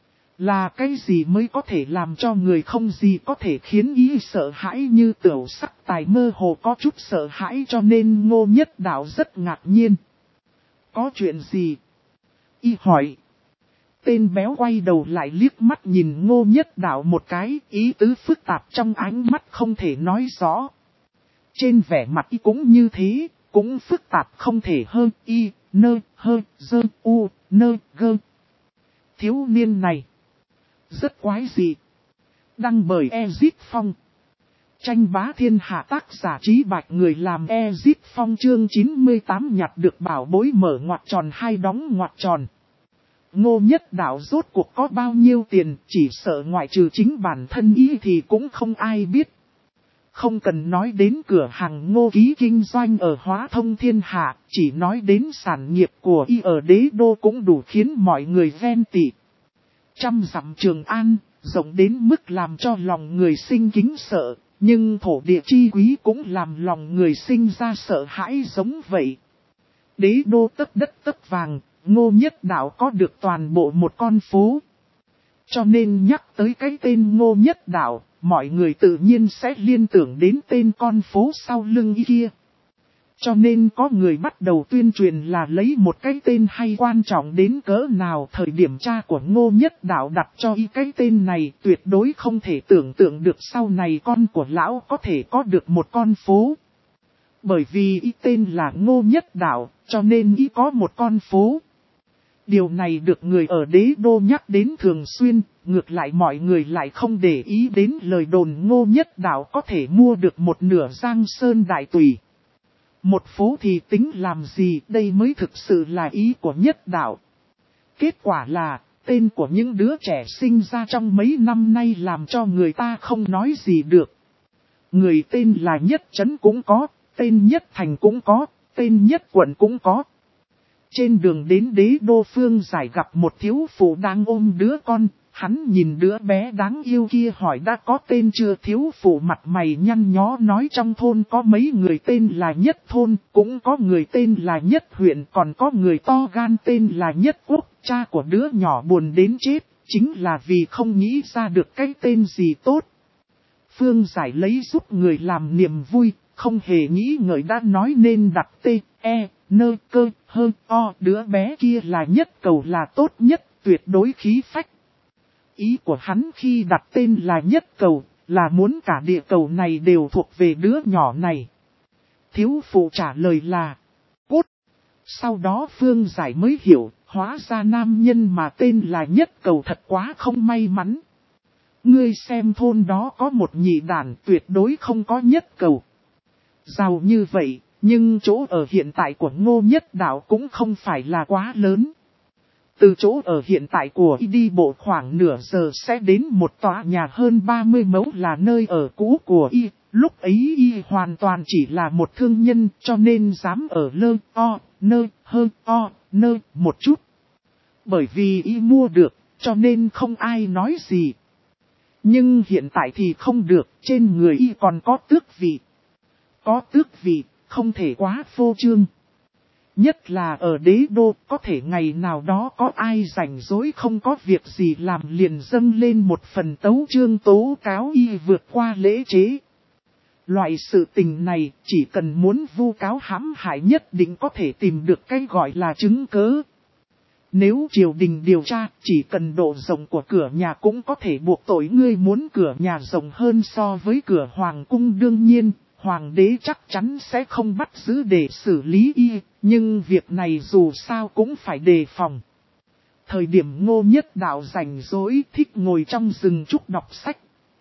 Là cái gì mới có thể làm cho người không gì có thể khiến ý sợ hãi như Tiểu Sắc Tài mơ hồ có chút sợ hãi, cho nên Ngô Nhất Đạo rất ngạc nhiên. Có chuyện gì? Y hỏi. Tên béo quay đầu lại liếc mắt nhìn Ngô Nhất Đạo một cái, ý tứ phức tạp trong ánh mắt không thể nói rõ. Trên vẻ mặt y cũng như thế, cũng phức tạp không thể hơn y, nơ, hơ, dơ, u, nơ, gơ. Thiếu niên này rất quái dị. Đăng bởi Ezit Phong. Tranh bá thiên hạ, tác giả Trí Bạch, người làm Ezit Phong. Chương 98 nhặt được bảo bối mở ngoặc tròn hai đóng ngoặc tròn. Ngô Nhất Đạo rốt cuộc có bao nhiêu tiền, chỉ sợ ngoại trừ chính bản thân ý thì cũng không ai biết. Không cần nói đến cửa hàng Ngô Ký kinh doanh ở Hóa Thông Thiên Hạ, chỉ nói đến sản nghiệp của y ở Đế Đô cũng đủ khiến mọi người ghen tị. Trăm dặm Trường An, rộng đến mức làm cho lòng người sinh kính sợ, nhưng thổ địa chi quý cũng làm lòng người sinh ra sợ hãi giống vậy. Đế Đô tất đất tất vàng, Ngô Nhất Đạo có được toàn bộ một con phố. Cho nên nhắc tới cái tên Ngô Nhất Đạo, mọi người tự nhiên sẽ liên tưởng đến tên con phố sau lưng y kia. Cho nên có người bắt đầu tuyên truyền là lấy một cái tên hay quan trọng đến cỡ nào. Thời điểm cha của Ngô Nhất Đạo đặt cho y cái tên này, tuyệt đối không thể tưởng tượng được sau này con của lão có thể có được một con phố. Bởi vì y tên là Ngô Nhất Đạo, cho nên y có một con phố. Điều này được người ở Đế Đô nhắc đến thường xuyên, ngược lại mọi người lại không để ý đến lời đồn Ngô Nhất Đạo có thể mua được một nửa Giang Sơn Đại Tùy. Một phố thì tính làm gì, đây mới thực sự là ý của Nhất Đạo. Kết quả là, tên của những đứa trẻ sinh ra trong mấy năm nay làm cho người ta không nói gì được. Người tên là Nhất Trấn cũng có, tên Nhất Thành cũng có, tên Nhất Quận cũng có. Trên đường đến Đế Đô, Phương Giải gặp một thiếu phụ đang ôm đứa con, hắn nhìn đứa bé đáng yêu kia hỏi đã có tên chưa. Thiếu phụ mặt mày nhăn nhó nói trong thôn có mấy người tên là Nhất Thôn, cũng có người tên là Nhất Huyện, còn có người to gan tên là Nhất Quốc. Cha của đứa nhỏ buồn đến chết, chính là vì không nghĩ ra được cái tên gì tốt. Phương Giải lấy giúp người làm niềm vui, không hề nghĩ ngợi đã nói nên đặt nơ cơ hơn o. Đứa bé kia là Nhất Cầu là tốt nhất, tuyệt đối khí phách. Ý của hắn khi đặt tên là Nhất Cầu, là muốn cả địa cầu này đều thuộc về đứa nhỏ này. Thiếu phụ trả lời là cút. Sau đó Phương Giải mới hiểu, hóa ra nam nhân mà tên là Nhất Cầu thật quá không may mắn. Ngươi xem thôn đó có một nhị đàn, tuyệt đối không có Nhất Cầu. Giàu như vậy, nhưng chỗ ở hiện tại của Ngô Nhất Đạo cũng không phải là quá lớn. Từ chỗ ở hiện tại của y đi bộ khoảng nửa giờ sẽ đến một tòa nhà hơn 30 mẫu là nơi ở cũ của y. Lúc ấy y hoàn toàn chỉ là một thương nhân, cho nên dám ở nơ một chút. Bởi vì y mua được, cho nên không ai nói gì. Nhưng hiện tại thì không được, trên người y còn có tước vị. Có tước vị, không thể quá phô trương. Nhất là ở đế đô, có thể ngày nào đó có ai rảnh rỗi không có việc gì làm liền dâng lên một phần tấu chương tố cáo y vượt qua lễ chế. Loại sự tình này chỉ cần muốn vu cáo hãm hại nhất định có thể tìm được cái gọi là chứng cớ. Nếu triều đình điều tra, chỉ cần độ rộng của cửa nhà cũng có thể buộc tội ngươi muốn cửa nhà rộng hơn so với cửa hoàng cung đương nhiên. Hoàng đế chắc chắn sẽ không bắt giữ để xử lý y, nhưng việc này dù sao cũng phải đề phòng. Thời điểm Ngô Nhất Đạo rảnh rỗi thích ngồi trong rừng trúc đọc sách.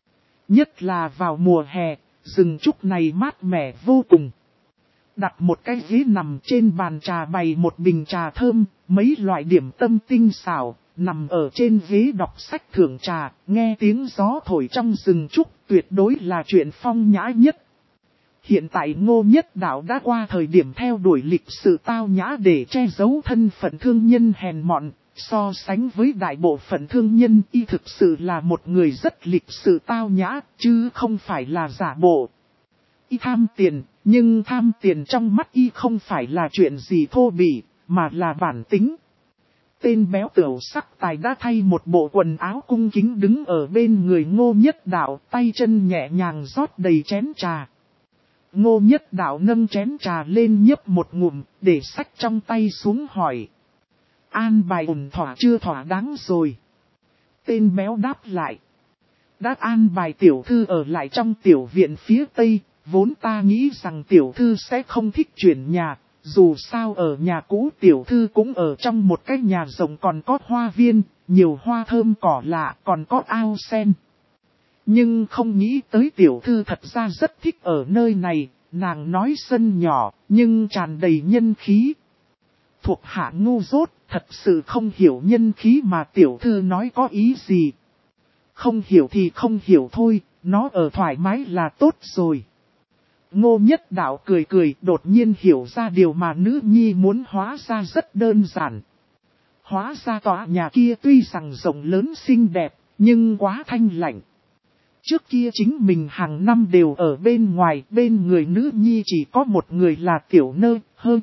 Nhất là vào mùa hè, rừng trúc này mát mẻ vô cùng. Đặt một cái ghế nằm trên bàn trà bày một bình trà thơm, mấy loại điểm tâm tinh xảo, nằm ở trên ghế đọc sách thưởng trà, nghe tiếng gió thổi trong rừng trúc tuyệt đối là chuyện phong nhã nhất. Hiện tại Ngô Nhất Đạo đã qua thời điểm theo đuổi lịch sự tao nhã để che giấu thân phận thương nhân hèn mọn, so sánh với đại bộ phận thương nhân y thực sự là một người rất lịch sự tao nhã, chứ không phải là giả bộ. Y tham tiền, nhưng tham tiền trong mắt y không phải là chuyện gì thô bỉ, mà là bản tính. Tên béo tiểu sắc tài đã thay một bộ quần áo cung kính đứng ở bên người Ngô Nhất Đạo, tay chân nhẹ nhàng rót đầy chén trà. Ngô Nhất Đạo nâng chén trà lên nhấp một ngụm, để sách trong tay xuống hỏi. An bài ổn thỏa chưa thỏa đáng rồi? Tên béo đáp lại. Đã an bài tiểu thư ở lại trong tiểu viện phía tây, vốn ta nghĩ rằng tiểu thư sẽ không thích chuyển nhà, dù sao ở nhà cũ tiểu thư cũng ở trong một cái nhà rộng còn có hoa viên, nhiều hoa thơm cỏ lạ còn có ao sen. Nhưng không nghĩ tới tiểu thư thật ra rất thích ở nơi này, nàng nói sân nhỏ, nhưng tràn đầy nhân khí. Thuộc hạ ngu dốt, thật sự không hiểu nhân khí mà tiểu thư nói có ý gì. Không hiểu thì không hiểu thôi, nó ở thoải mái là tốt rồi. Ngô Nhất Đạo cười cười, đột nhiên hiểu ra điều mà nữ nhi muốn hóa ra rất đơn giản. Hóa ra tòa nhà kia tuy rằng rộng lớn xinh đẹp, nhưng quá thanh lạnh. Trước kia chính mình hàng năm đều ở bên ngoài, bên người nữ nhi chỉ có một người là tiểu nơ,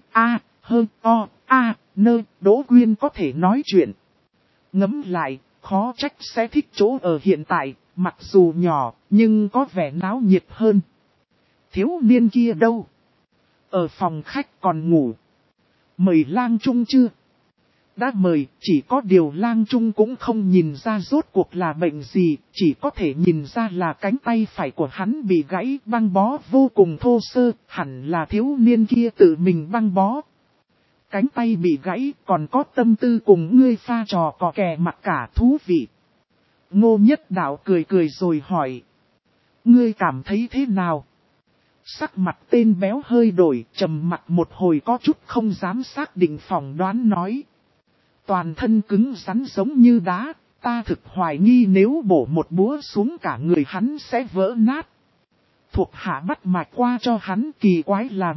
nơ, Đỗ Quyên có thể nói chuyện. Ngẫm lại, khó trách sẽ thích chỗ ở hiện tại, mặc dù nhỏ, nhưng có vẻ náo nhiệt hơn. Thiếu niên kia đâu? Ở phòng khách còn ngủ. Mời lang trung chưa? Đã mời, chỉ có điều lang trung cũng không nhìn ra rốt cuộc là bệnh gì, chỉ có thể nhìn ra là cánh tay phải của hắn bị gãy băng bó vô cùng thô sơ, hẳn là thiếu niên kia tự mình băng bó. Cánh tay bị gãy còn có tâm tư cùng ngươi pha trò cò kè mặt cả thú vị. Ngô Nhất Đạo cười cười rồi hỏi. Ngươi cảm thấy thế nào? Sắc mặt tên béo hơi đổi, trầm mặt một hồi có chút không dám xác định phỏng đoán nói. Toàn thân cứng rắn giống như đá, ta thực hoài nghi nếu bổ một búa xuống cả người hắn sẽ vỡ nát. Thuộc hạ bắt mạch qua cho hắn, kỳ quái là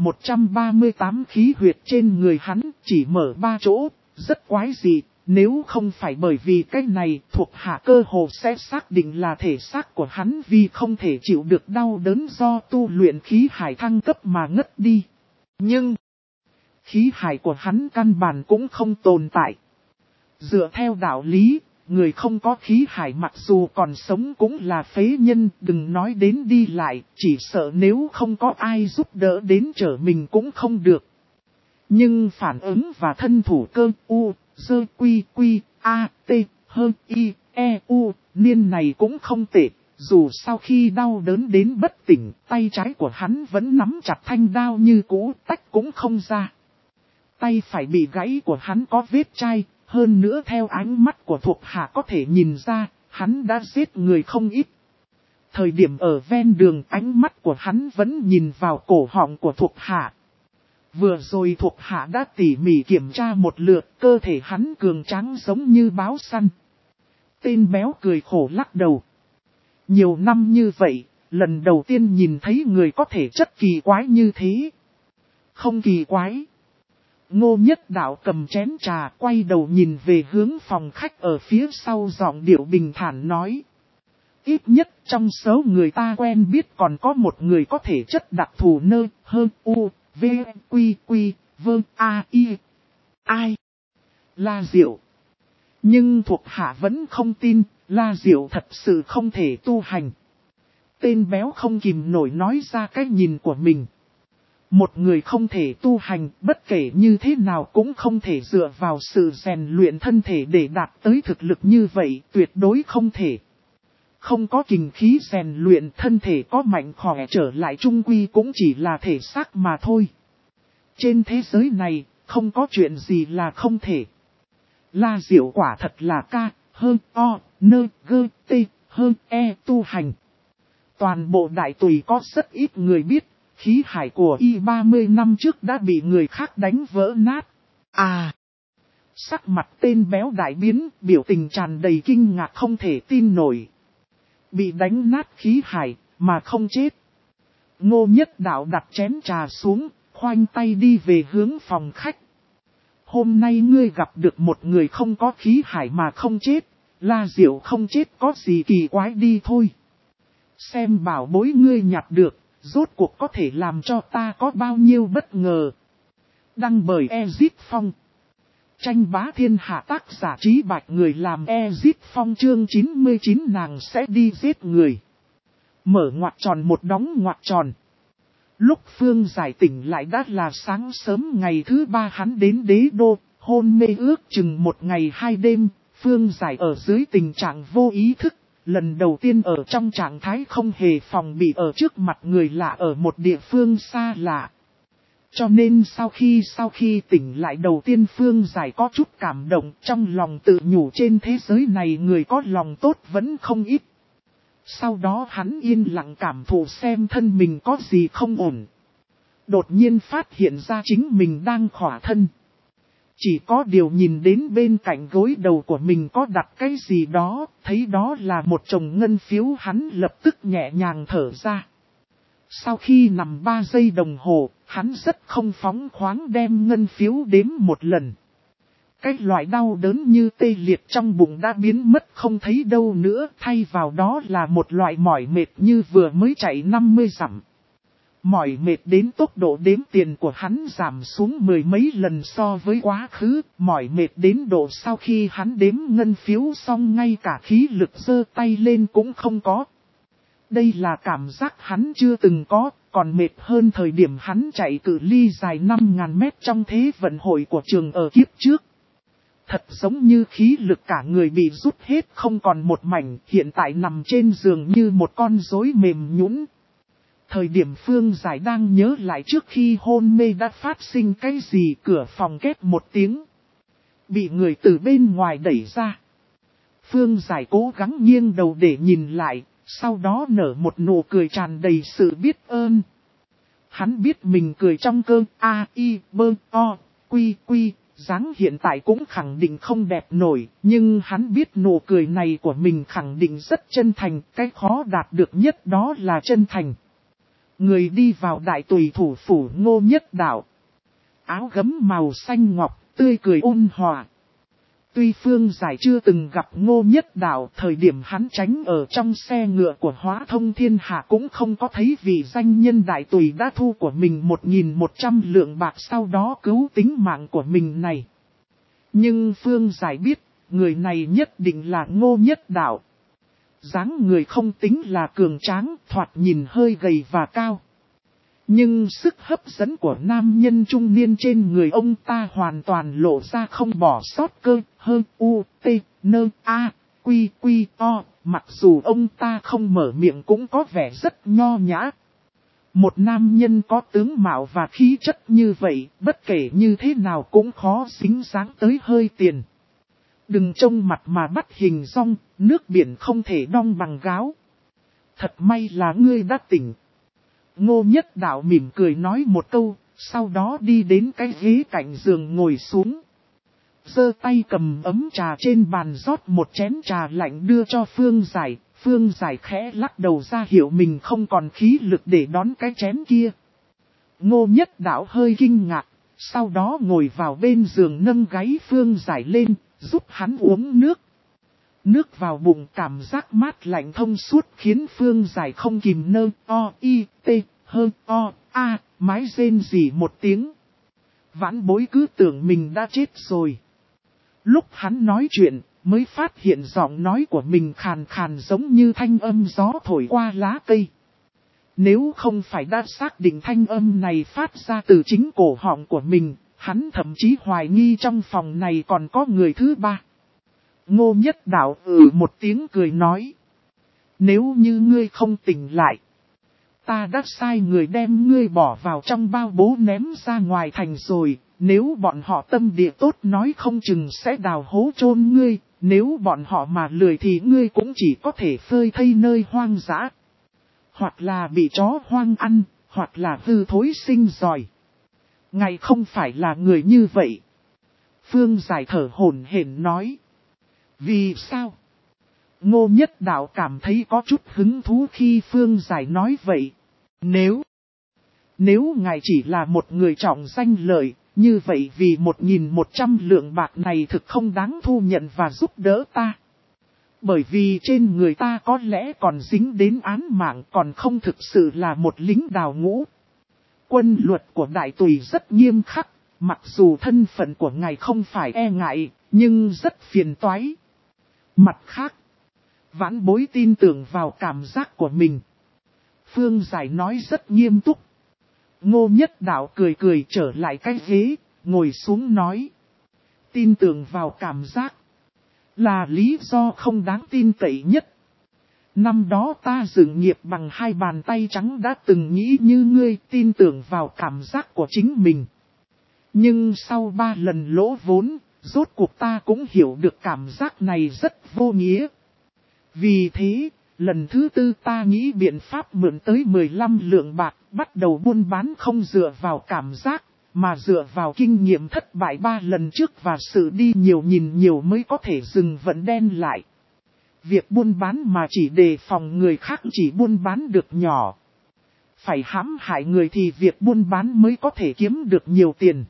138 khí huyệt trên người hắn, chỉ mở 3 chỗ, rất quái dị. Nếu không phải bởi vì cái này, thuộc hạ cơ hồ sẽ xác định là thể xác của hắn vì không thể chịu được đau đớn do tu luyện khí hải thăng cấp mà ngất đi. Nhưng, khí hải của hắn căn bản cũng không tồn tại. Dựa theo đạo lý, người không có khí hải mặc dù còn sống cũng là phế nhân, đừng nói đến đi lại, chỉ sợ nếu không có ai giúp đỡ đến trở mình cũng không được. Nhưng phản ứng và thân thủ cơ u, dơ quy quy, a, t, hơn i, e, u, niên này cũng không tệ. Dù sau khi đau đớn đến bất tỉnh, tay trái của hắn vẫn nắm chặt thanh đao như cũ, tách cũng không ra. Tay phải bị gãy của hắn có vết chai, hơn nữa theo ánh mắt của thuộc hạ có thể nhìn ra, hắn đã giết người không ít. Thời điểm ở ven đường ánh mắt của hắn vẫn nhìn vào cổ họng của thuộc hạ. Vừa rồi thuộc hạ đã tỉ mỉ kiểm tra một lượt, cơ thể hắn cường tráng giống như báo săn. Tên béo cười khổ lắc đầu. Nhiều năm như vậy, lần đầu tiên nhìn thấy người có thể chất kỳ quái như thế. Không kỳ quái. Ngô Nhất Đạo cầm chén trà quay đầu nhìn về hướng phòng khách ở phía sau giọng điệu bình thản nói. ít nhất trong số người ta quen biết còn có một người có thể chất đặc thù nơ hơn u, v, quy quy, vơ, a, y. Ai? La Diệu. Nhưng thuộc hạ vẫn không tin, La Diệu thật sự không thể tu hành. Tên béo không kìm nổi nói ra cái nhìn của mình. Một người không thể tu hành, bất kể như thế nào cũng không thể dựa vào sự rèn luyện thân thể để đạt tới thực lực như vậy, tuyệt đối không thể. Không có kình khí rèn luyện thân thể có mạnh khỏe trở lại chung quy cũng chỉ là thể xác mà thôi. Trên thế giới này, không có chuyện gì là không thể. La Diệu quả thật là ca, hơn, o, nơ, gơ, tê, hơn, e tu hành. Toàn bộ đại tùy có rất ít người biết, khí hải của y 30 năm trước đã bị người khác đánh vỡ nát. À! Sắc mặt tên béo đại biến, biểu tình tràn đầy kinh ngạc không thể tin nổi. Bị đánh nát khí hải, mà không chết. Ngô Nhất Đạo đặt chén trà xuống, khoanh tay đi về hướng phòng khách. Hôm nay ngươi gặp được một người không có khí hải mà không chết, La Diệu không chết có gì kỳ quái đi thôi. Xem bảo bối ngươi nhặt được, rốt cuộc có thể làm cho ta có bao nhiêu bất ngờ. Đăng bởi Ezit Phong. Tranh bá thiên hạ tác giả Trí Bạch người làm Ezit Phong chương 99 nàng sẽ đi giết người. Mở ngoặc tròn một đóng ngoặc tròn. Lúc Phương Giải tỉnh lại đã là sáng sớm ngày thứ 3 hắn đến đế đô, hôn mê ước chừng một ngày 2 đêm, Phương Giải ở dưới tình trạng vô ý thức, lần đầu tiên ở trong trạng thái không hề phòng bị ở trước mặt người lạ ở một địa phương xa lạ. Cho nên sau khi tỉnh lại đầu tiên Phương Giải có chút cảm động trong lòng tự nhủ trên thế giới này người có lòng tốt vẫn không ít. Sau đó hắn yên lặng cảm thụ xem thân mình có gì không ổn. Đột nhiên phát hiện ra chính mình đang khỏa thân. Chỉ có điều nhìn đến bên cạnh gối đầu của mình có đặt cái gì đó, thấy đó là một chồng ngân phiếu hắn lập tức nhẹ nhàng thở ra. Sau khi nằm 3 giây đồng hồ, hắn rất không phóng khoáng đem ngân phiếu đếm một lần. Cái loại đau đớn như tê liệt trong bụng đã biến mất không thấy đâu nữa, thay vào đó là một loại mỏi mệt như vừa mới chạy 50 dặm. Mỏi mệt đến tốc độ đếm tiền của hắn giảm xuống 10 mấy lần so với quá khứ, mỏi mệt đến độ sau khi hắn đếm ngân phiếu xong ngay cả khí lực giơ tay lên cũng không có. Đây là cảm giác hắn chưa từng có, còn mệt hơn thời điểm hắn chạy cự ly dài 5.000 mét trong thế vận hội của trường ở kiếp trước. Thật giống như khí lực cả người bị rút hết không còn một mảnh, hiện tại nằm trên giường như một con rối mềm nhũn. Thời điểm Phương Giải đang nhớ lại trước khi hôn mê đã phát sinh cái gì, cửa phòng két một tiếng. Bị người từ bên ngoài đẩy ra. Phương Giải cố gắng nghiêng đầu để nhìn lại, sau đó nở một nụ cười tràn đầy sự biết ơn. Hắn biết mình cười trong cơn A, I, B, O, Quy, Quy. Dáng hiện tại cũng khẳng định không đẹp nổi, nhưng hắn biết nụ cười này của mình khẳng định rất chân thành, cái khó đạt được nhất đó là chân thành. Người đi vào đại tùy thủ phủ Ngô Nhất Đạo. Áo gấm màu xanh ngọc, tươi cười ôn hòa. Tuy Phương Giải chưa từng gặp Ngô Nhất Đạo, thời điểm hắn tránh ở trong xe ngựa của Hóa Thông Thiên Hạ cũng không có thấy vị danh nhân đại tùy đã thu của mình 1.100 lượng bạc sau đó cứu tính mạng của mình này. Nhưng Phương Giải biết, người này nhất định là Ngô Nhất Đạo. Dáng người không tính là cường tráng, thoạt nhìn hơi gầy và cao. Nhưng sức hấp dẫn của nam nhân trung niên trên người ông ta hoàn toàn lộ ra không bỏ sót cơ, hơn u, t, nơ, a, quy, quy, o, mặc dù ông ta không mở miệng cũng có vẻ rất nho nhã. Một nam nhân có tướng mạo và khí chất như vậy, bất kể như thế nào cũng khó xính dáng tới hơi tiền. Đừng trông mặt mà bắt hình dong, nước biển không thể đong bằng gáo. Thật may là ngươi đã tỉnh. Ngô Nhất Đạo mỉm cười nói một câu, sau đó đi đến cái ghế cạnh giường ngồi xuống. Giơ tay cầm ấm trà trên bàn rót một chén trà lạnh đưa cho Phương Giải. Phương Giải khẽ lắc đầu ra hiệu mình không còn khí lực để đón cái chén kia. Ngô Nhất Đạo hơi kinh ngạc, sau đó ngồi vào bên giường nâng gáy Phương Giải lên, giúp hắn uống nước. Nước vào bụng cảm giác mát lạnh thông suốt khiến Phương Giải không kìm nơ mái rên rỉ một tiếng. Vãn Bối cứ tưởng mình đã chết rồi. Lúc hắn nói chuyện, mới phát hiện giọng nói của mình khàn khàn giống như thanh âm gió thổi qua lá cây. Nếu không phải đã xác định thanh âm này phát ra từ chính cổ họng của mình, hắn thậm chí hoài nghi trong phòng này còn có người thứ ba. Ngô Nhất Đạo một tiếng cười nói. Nếu như ngươi không tỉnh lại, ta đã sai người đem ngươi bỏ vào trong bao bố ném ra ngoài thành rồi. Nếu bọn họ tâm địa tốt nói không chừng sẽ đào hố chôn ngươi. Nếu bọn họ mà lười thì ngươi cũng chỉ có thể phơi thây nơi hoang dã. Hoặc là bị chó hoang ăn, hoặc là hư thối sinh giòi. Ngài không phải là người như vậy. Phương Giải thở hổn hển nói. Vì sao? Ngô Nhất Đạo cảm thấy có chút hứng thú khi Phương Giải nói vậy. Nếu ngài chỉ là một người trọng danh lợi, như vậy vì 1.100 lượng bạc này thực không đáng thu nhận và giúp đỡ ta. Bởi vì trên người ta có lẽ còn dính đến án mạng, còn không thực sự là một lính đào ngũ. Quân luật của đại tùy rất nghiêm khắc, mặc dù thân phận của ngài không phải e ngại, nhưng rất phiền toái. Mặt khác, Vãn Bối tin tưởng vào cảm giác của mình. Phương Giải nói rất nghiêm túc. Ngô Nhất Đạo cười cười trở lại cái ghế, ngồi xuống nói. Tin tưởng vào cảm giác là lý do không đáng tin cậy nhất. Năm đó ta dựng nghiệp bằng 2 bàn tay trắng đã từng nghĩ như ngươi, tin tưởng vào cảm giác của chính mình. Nhưng sau 3 lần lỗ vốn, rốt cuộc ta cũng hiểu được cảm giác này rất vô nghĩa. Vì thế, lần thứ 4 ta nghĩ biện pháp mượn tới 15 lượng bạc, bắt đầu buôn bán không dựa vào cảm giác, mà dựa vào kinh nghiệm thất bại 3 lần trước và sự đi nhiều nhìn nhiều mới có thể dừng vận đen lại. Việc buôn bán mà chỉ đề phòng người khác chỉ buôn bán được nhỏ. Phải hãm hại người thì việc buôn bán mới có thể kiếm được nhiều tiền.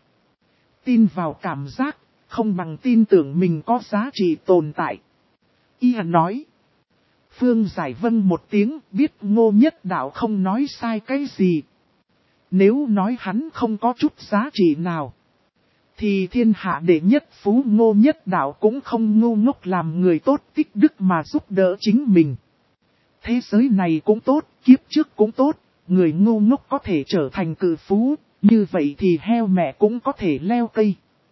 Tin vào cảm giác, không bằng tin tưởng mình có giá trị tồn tại. Y nói. Phương Giải vâng một tiếng, biết Ngô Nhất Đạo không nói sai cái gì. Nếu nói hắn không có chút giá trị nào, thì thiên hạ đệ nhất phú Ngô Nhất Đạo cũng không ngu ngốc làm người tốt tích đức mà giúp đỡ chính mình. Thế giới này cũng tốt, kiếp trước cũng tốt, người ngu ngốc có thể trở thành cự phú, như vậy thì heo mẹ cũng có thể leo cây.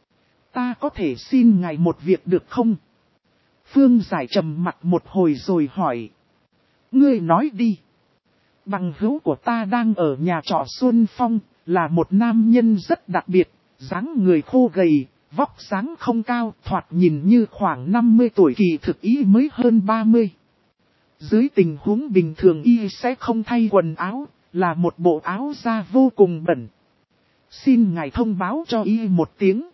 Ta có thể xin ngài một việc được không? Phương Giải trầm mặt một hồi rồi hỏi. Ngươi nói đi. Bằng hữu của ta đang ở nhà trọ Xuân Phong, là một nam nhân rất đặc biệt, dáng người khô gầy, vóc dáng không cao, thoạt nhìn như khoảng 50 tuổi, kỳ thực y mới hơn 30. Dưới tình huống bình thường y sẽ không thay quần áo, là một bộ áo da vô cùng bẩn. Xin ngài thông báo cho y một tiếng.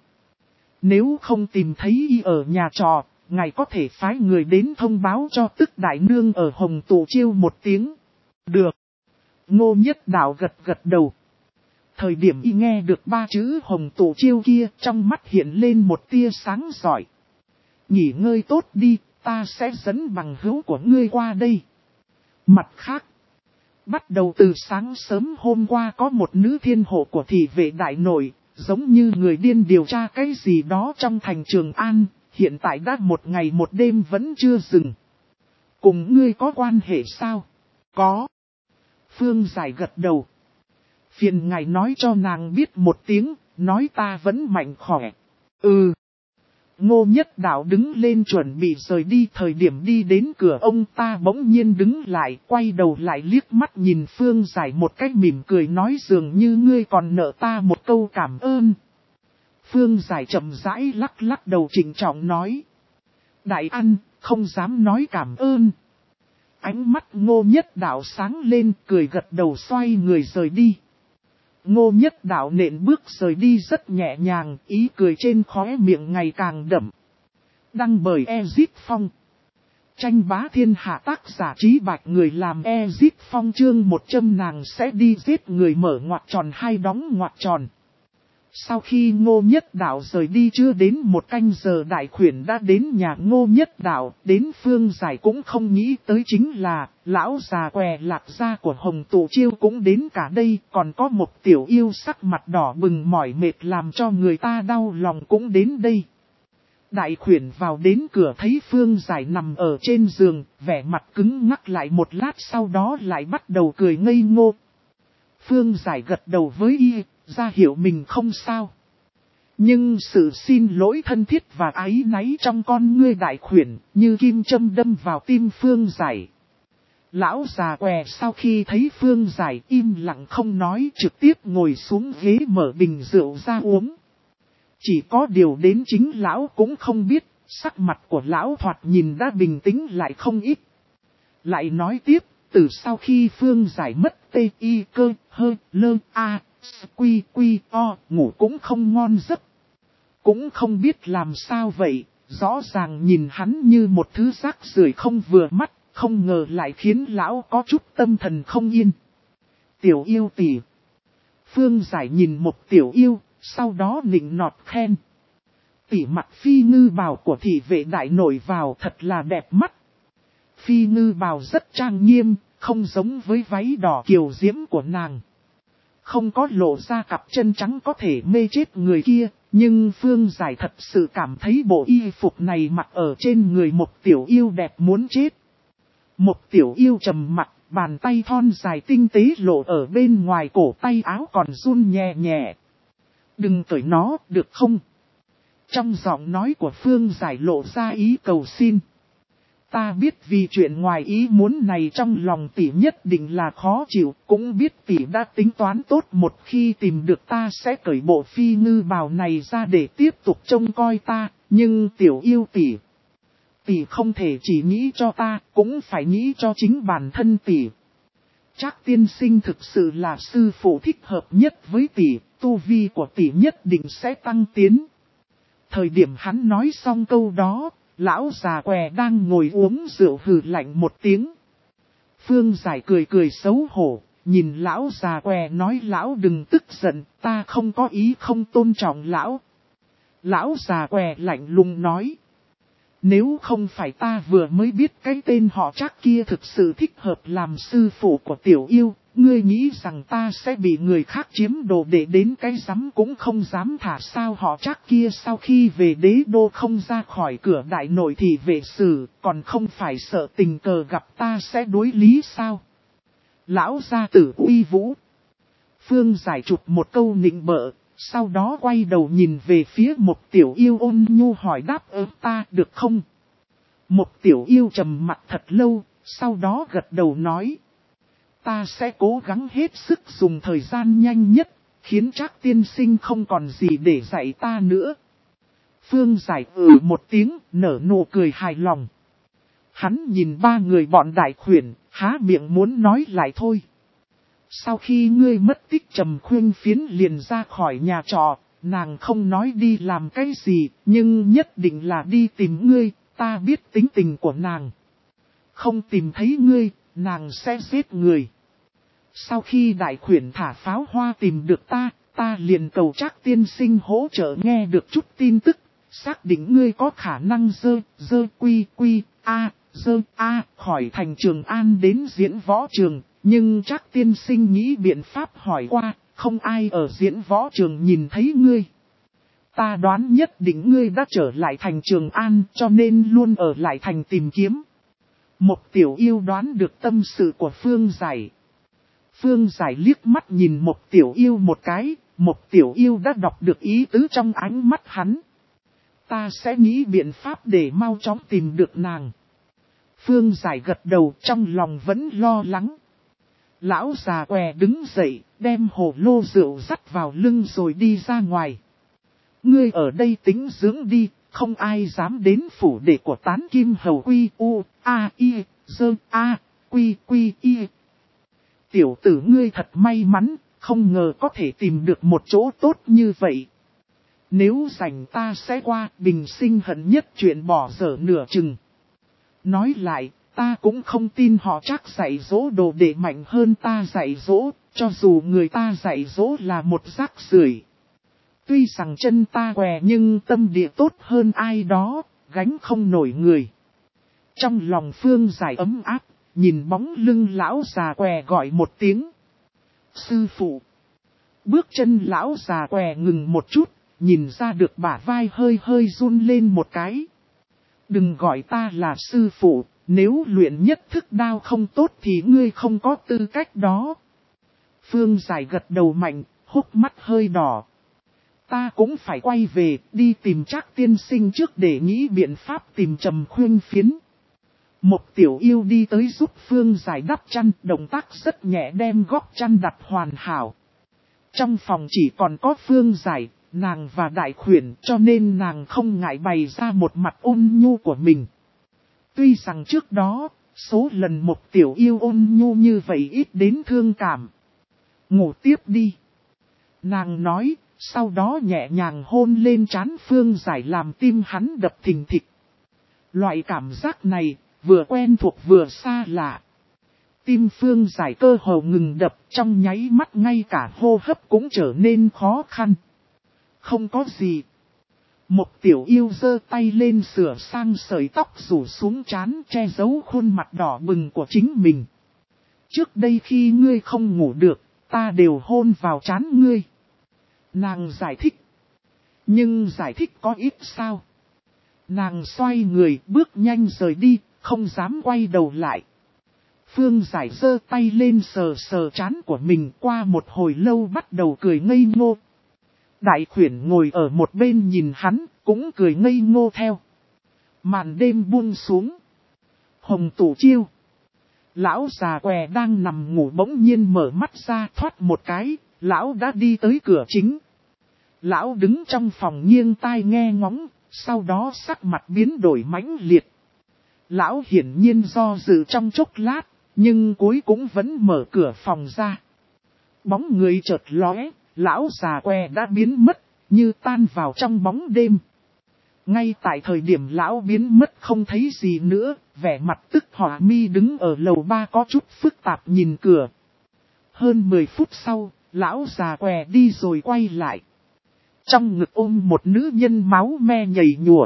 Nếu không tìm thấy y ở nhà trọ, ngài có thể phái người đến thông báo cho Tức Đại Nương ở Hồng Tụ Chiêu một tiếng. Được. Ngô Nhất Đạo gật gật đầu. Thời điểm y nghe được 3 chữ Hồng Tụ Chiêu kia, trong mắt hiện lên một tia sáng giỏi. Nghỉ ngơi tốt đi, ta sẽ dẫn bằng hữu của ngươi qua đây. Mặt khác, bắt đầu từ sáng sớm hôm qua có một nữ thiên hộ của thị vệ đại nội, giống như người điên điều tra cái gì đó trong thành Trường An, hiện tại đã 1 ngày 1 đêm vẫn chưa dừng. Cùng ngươi có quan hệ sao? Có. Phương Giải gật đầu. Phiền ngài nói cho nàng biết một tiếng, nói ta vẫn mạnh khỏe. Ừ. Ngô Nhất Đạo đứng lên chuẩn bị rời đi, thời điểm đi đến cửa ông ta bỗng nhiên đứng lại, quay đầu lại liếc mắt nhìn Phương Giải một cách mỉm cười nói dường như ngươi còn nợ ta một câu cảm ơn. Phương Giải chậm rãi lắc lắc đầu trịnh trọng nói. Đại ăn, không dám nói cảm ơn. Ánh mắt Ngô Nhất Đạo sáng lên, cười gật đầu xoay người rời đi. Ngô Nhất Đạo nện bước rời đi rất nhẹ nhàng, ý cười trên khóe miệng ngày càng đậm. Đăng bởi Ezit Phong. Tranh bá thiên hạ, tác giả Trí Bạch, người làm Ezit Phong. Chương 100 nàng sẽ đi giết người, mở ngoặc tròn hai đóng ngoặc tròn. Sau khi Ngô Nhất Đạo rời đi chưa đến một canh giờ, Đại Khuyển đã đến nhà Ngô Nhất Đạo. Đến Phương Giải cũng không nghĩ tới chính là, lão già què Lạc gia của Hồng Tụ Chiêu cũng đến cả đây. Còn có một tiểu yêu sắc mặt đỏ bừng mỏi mệt làm cho người ta đau lòng cũng đến đây. Đại Khuyển vào đến cửa thấy Phương Giải nằm ở trên giường, vẻ mặt cứng ngắc lại một lát, sau đó lại bắt đầu cười ngây ngô. Phương Giải gật đầu với y, ra hiểu mình không sao. Nhưng sự xin lỗi thân thiết và áy náy trong con ngươi Đại Khuyển như kim châm đâm vào tim Phương Giải. Lão già què sau khi thấy Phương Giải im lặng không nói, trực tiếp ngồi xuống ghế mở bình rượu ra uống. Chỉ có điều đến chính lão cũng không biết, sắc mặt của lão thoạt nhìn đã bình tĩnh lại không ít. Lại nói tiếp, từ sau khi Phương Giải mất tê y cơ hơ lơ a quy quy o, ngủ cũng không ngon giấc. Cũng không biết làm sao vậy, rõ ràng nhìn hắn như một thứ rác rưởi không vừa mắt, không ngờ lại khiến lão có chút tâm thần không yên. Tiểu yêu tỷ. Phương Giải nhìn một tiểu yêu, sau đó nịnh nọt khen. Tỷ mặc phi ngư bào của thị vệ đại nổi vào thật là đẹp mắt. Phi ngư bào rất trang nghiêm, không giống với váy đỏ kiều diễm của nàng. Không có lộ ra cặp chân trắng có thể mê chết người kia, nhưng Phương Giải thật sự cảm thấy bộ y phục này mặc ở trên người một tiểu yêu đẹp muốn chết. Một tiểu yêu trầm mặc, bàn tay thon dài tinh tế lộ ở bên ngoài cổ tay áo còn run nhẹ nhẹ. Đừng cởi nó, được không? Trong giọng nói của Phương Giải lộ ra ý cầu xin. Ta biết vì chuyện ngoài ý muốn này trong lòng tỷ nhất định là khó chịu, cũng biết tỷ đã tính toán tốt, một khi tìm được ta sẽ cởi bộ phi ngư bào này ra để tiếp tục trông coi ta, nhưng tiểu yêu tỷ. Tỷ không thể chỉ nghĩ cho ta, cũng phải nghĩ cho chính bản thân tỷ. Trác tiên sinh thực sự là sư phụ thích hợp nhất với tỷ, tu vi của tỷ nhất định sẽ tăng tiến. Thời điểm hắn nói xong câu đó, lão già què đang ngồi uống rượu hừ lạnh một tiếng. Phương Giải cười cười xấu hổ, nhìn lão già què nói lão đừng tức giận, ta không có ý không tôn trọng lão. Lão già què lạnh lùng nói. Nếu không phải ta vừa mới biết cái tên họ Trác kia thực sự thích hợp làm sư phụ của tiểu yêu, ngươi nghĩ rằng ta sẽ bị người khác chiếm đồ để đến cái rắm cũng không dám thả sao? Họ Trác kia sau khi về đế đô không ra khỏi cửa đại nội thì vệ sử, còn không phải sợ tình cờ gặp ta sẽ đối lý sao? Lão gia tử uy vũ. Phương Giải chụp một câu nịnh bợ, sau đó quay đầu nhìn về phía một tiểu yêu ôn nhu hỏi đáp ta được không? Một tiểu yêu trầm mặt thật lâu, sau đó gật đầu nói. Ta sẽ cố gắng hết sức dùng thời gian nhanh nhất, khiến Trác tiên sinh không còn gì để dạy ta nữa. Phương Giải một tiếng, nở nụ cười hài lòng. Hắn nhìn ba người bọn Đại Khuyển, há miệng muốn nói lại thôi. Sau khi ngươi mất tích Trầm Khuyên Phiến liền ra khỏi nhà trọ, nàng không nói đi làm cái gì, nhưng nhất định là đi tìm ngươi, ta biết tính tình của nàng. Không tìm thấy ngươi, nàng sẽ giết người. Sau khi Đại Khuyển thả pháo hoa tìm được ta liền cầu Trác tiên sinh hỗ trợ nghe được chút tin tức, xác định ngươi có khả năng khỏi thành Trường An đến diễn võ trường. Nhưng Trác tiên sinh nghĩ biện pháp hỏi qua, không ai ở diễn võ trường nhìn thấy ngươi. Ta đoán nhất định ngươi đã trở lại thành Trường An cho nên luôn ở lại thành tìm kiếm. Một tiểu yêu đoán được tâm sự của Phương Giải. Phương Giải liếc mắt nhìn một tiểu yêu một cái, một tiểu yêu đã đọc được ý tứ trong ánh mắt hắn. Ta sẽ nghĩ biện pháp để mau chóng tìm được nàng. Phương Giải gật đầu trong lòng vẫn lo lắng. Lão già què đứng dậy, đem hồ lô rượu dắt vào lưng rồi đi ra ngoài. Ngươi ở đây tính dưỡng đi, không ai dám đến phủ đệ của Tán Kim Hầu quy u, a i, dơ a, quy quy y. Tiểu tử ngươi thật may mắn, không ngờ có thể tìm được một chỗ tốt như vậy. Nếu rảnh ta sẽ qua, bình sinh hận nhất chuyện bỏ dở nửa chừng. Nói lại, ta cũng không tin họ Trác dạy dỗ đồ đệ mạnh hơn ta dạy dỗ, cho dù người ta dạy dỗ là một rác rưởi. Tuy rằng chân ta què nhưng tâm địa tốt hơn ai đó, gánh không nổi người. Trong lòng Phương Giải ấm áp, nhìn bóng lưng lão già què gọi một tiếng. Sư phụ. Bước chân lão già què ngừng một chút, nhìn ra được bả vai hơi hơi run lên một cái. Đừng gọi ta là sư phụ, nếu luyện nhất thức đao không tốt thì ngươi không có tư cách đó. Phương Giải gật đầu mạnh, hốc mắt hơi đỏ. Ta cũng phải quay về, đi tìm Trác tiên sinh trước để nghĩ biện pháp tìm Trầm Khuyên Phiến. Một tiểu yêu đi tới giúp Phương Giải đắp chăn, động tác rất nhẹ đem góc chăn đặt hoàn hảo. Trong phòng chỉ còn có Phương Giải, nàng và Đại Khuyển, cho nên nàng không ngại bày ra một mặt ôn nhu của mình. Tuy rằng trước đó, số lần một tiểu yêu ôn nhu như vậy ít đến thương cảm. Ngủ tiếp đi. Nàng nói, sau đó nhẹ nhàng hôn lên trán Phương Giải làm tim hắn đập thình thịch. Loại cảm giác này, vừa quen thuộc vừa xa lạ. Tim Phương Giải cơ hồ ngừng đập, trong nháy mắt ngay cả hô hấp cũng trở nên khó khăn. Không có gì. Một tiểu yêu giơ tay lên sửa sang sợi tóc rủ xuống trán che giấu khuôn mặt đỏ bừng của chính mình. Trước đây khi ngươi không ngủ được, ta đều hôn vào trán ngươi. Nàng giải thích. Nhưng giải thích có ít sao. Nàng xoay người bước nhanh rời đi, không dám quay đầu lại. Phương Giải giơ tay lên sờ sờ trán của mình, qua một hồi lâu bắt đầu cười ngây ngô. Đại Khuyển ngồi ở một bên nhìn hắn, cũng cười ngây ngô theo. Màn đêm buông xuống. Hồng tủ chiêu. Lão già què đang nằm ngủ bỗng nhiên mở mắt ra thoát một cái, lão đã đi tới cửa chính. Lão đứng trong phòng nghiêng tai nghe ngóng, sau đó sắc mặt biến đổi mãnh liệt. Lão hiển nhiên do dự trong chốc lát, nhưng cuối cũng vẫn mở cửa phòng ra. Bóng người chợt lóe, lão già què đã biến mất, như tan vào trong bóng đêm. Ngay tại thời điểm lão biến mất không thấy gì nữa, vẻ mặt Tức Hỏa Mi đứng ở lầu 3 có chút phức tạp nhìn cửa. Hơn 10 phút sau, lão già què đi rồi quay lại. Trong ngực ôm một nữ nhân máu me nhầy nhụa.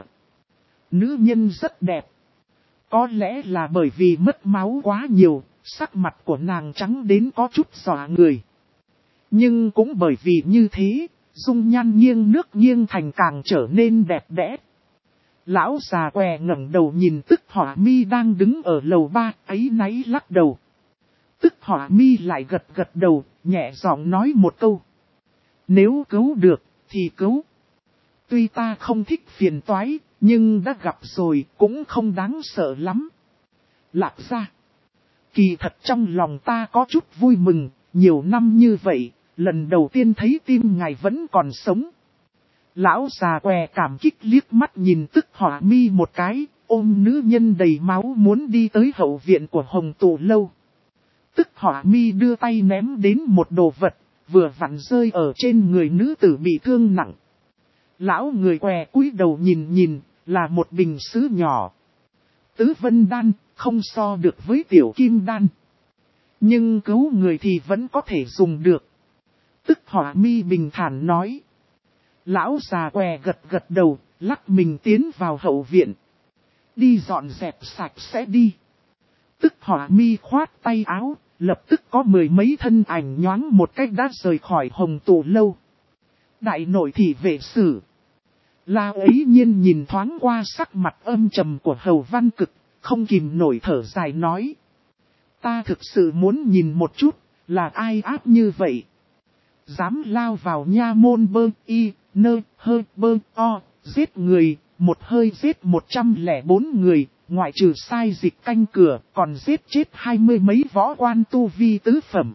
Nữ nhân rất đẹp. Có lẽ là bởi vì mất máu quá nhiều, sắc mặt của nàng trắng đến có chút dọa người. Nhưng cũng bởi vì như thế, dung nhan nghiêng nước nghiêng thành càng trở nên đẹp đẽ. Lão già què ngẩng đầu nhìn Tức Hỏa Mi đang đứng ở lầu 3, áy náy lắc đầu. Tức Hỏa Mi lại gật gật đầu, nhẹ giọng nói một câu. Nếu cứu được, thì cứu. Tuy ta không thích phiền toái, nhưng đã gặp rồi cũng không đáng sợ lắm. Lạc gia. Kỳ thật trong lòng ta có chút vui mừng, nhiều năm như vậy, lần đầu tiên thấy tim ngài vẫn còn sống. Lão già què cảm kích liếc mắt nhìn Tức Hỏa Mi một cái, ôm nữ nhân đầy máu muốn đi tới hậu viện của Hồng Tụ Lâu. Tức Hỏa Mi đưa tay ném đến một đồ vật, vừa vặn rơi ở trên người nữ tử bị thương nặng. Lão người què cúi đầu nhìn, là một bình sứ nhỏ. Tứ vân đan, không so được với tiểu kim đan. Nhưng cứu người thì vẫn có thể dùng được. Tức Hỏa Mi bình thản nói. Lão già què gật gật đầu, lắc mình tiến vào hậu viện. Đi dọn dẹp sạch sẽ đi. Tức Hỏa Mi khoát tay áo, lập tức có mười mấy thân ảnh nhoáng một cách đã rời khỏi Hồng Tụ Lâu. Đại nội thị vệ sử. La ấy nhiên nhìn thoáng qua sắc mặt âm trầm của Hầu Văn Cực, không kìm nổi thở dài nói. Ta thực sự muốn nhìn một chút, là ai áp như vậy? Dám lao vào nha môn bơ y, nơ, hơ, bơ, o, giết người, một hơi giết 104 người, ngoại trừ sai dịch canh cửa, còn giết chết 20 mấy võ quan tu vi tứ phẩm.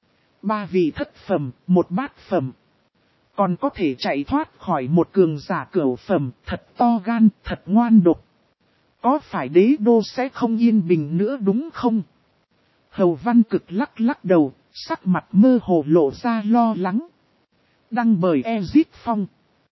3 vị thất phẩm, 1 bát phẩm. Còn có thể chạy thoát khỏi một cường giả cửu phẩm, thật to gan, thật ngoan độc. Có phải đế đô sẽ không yên bình nữa đúng không? Hầu Văn Cực lắc lắc đầu, sắc mặt mơ hồ lộ ra lo lắng. Đăng bởi Ezit Phong.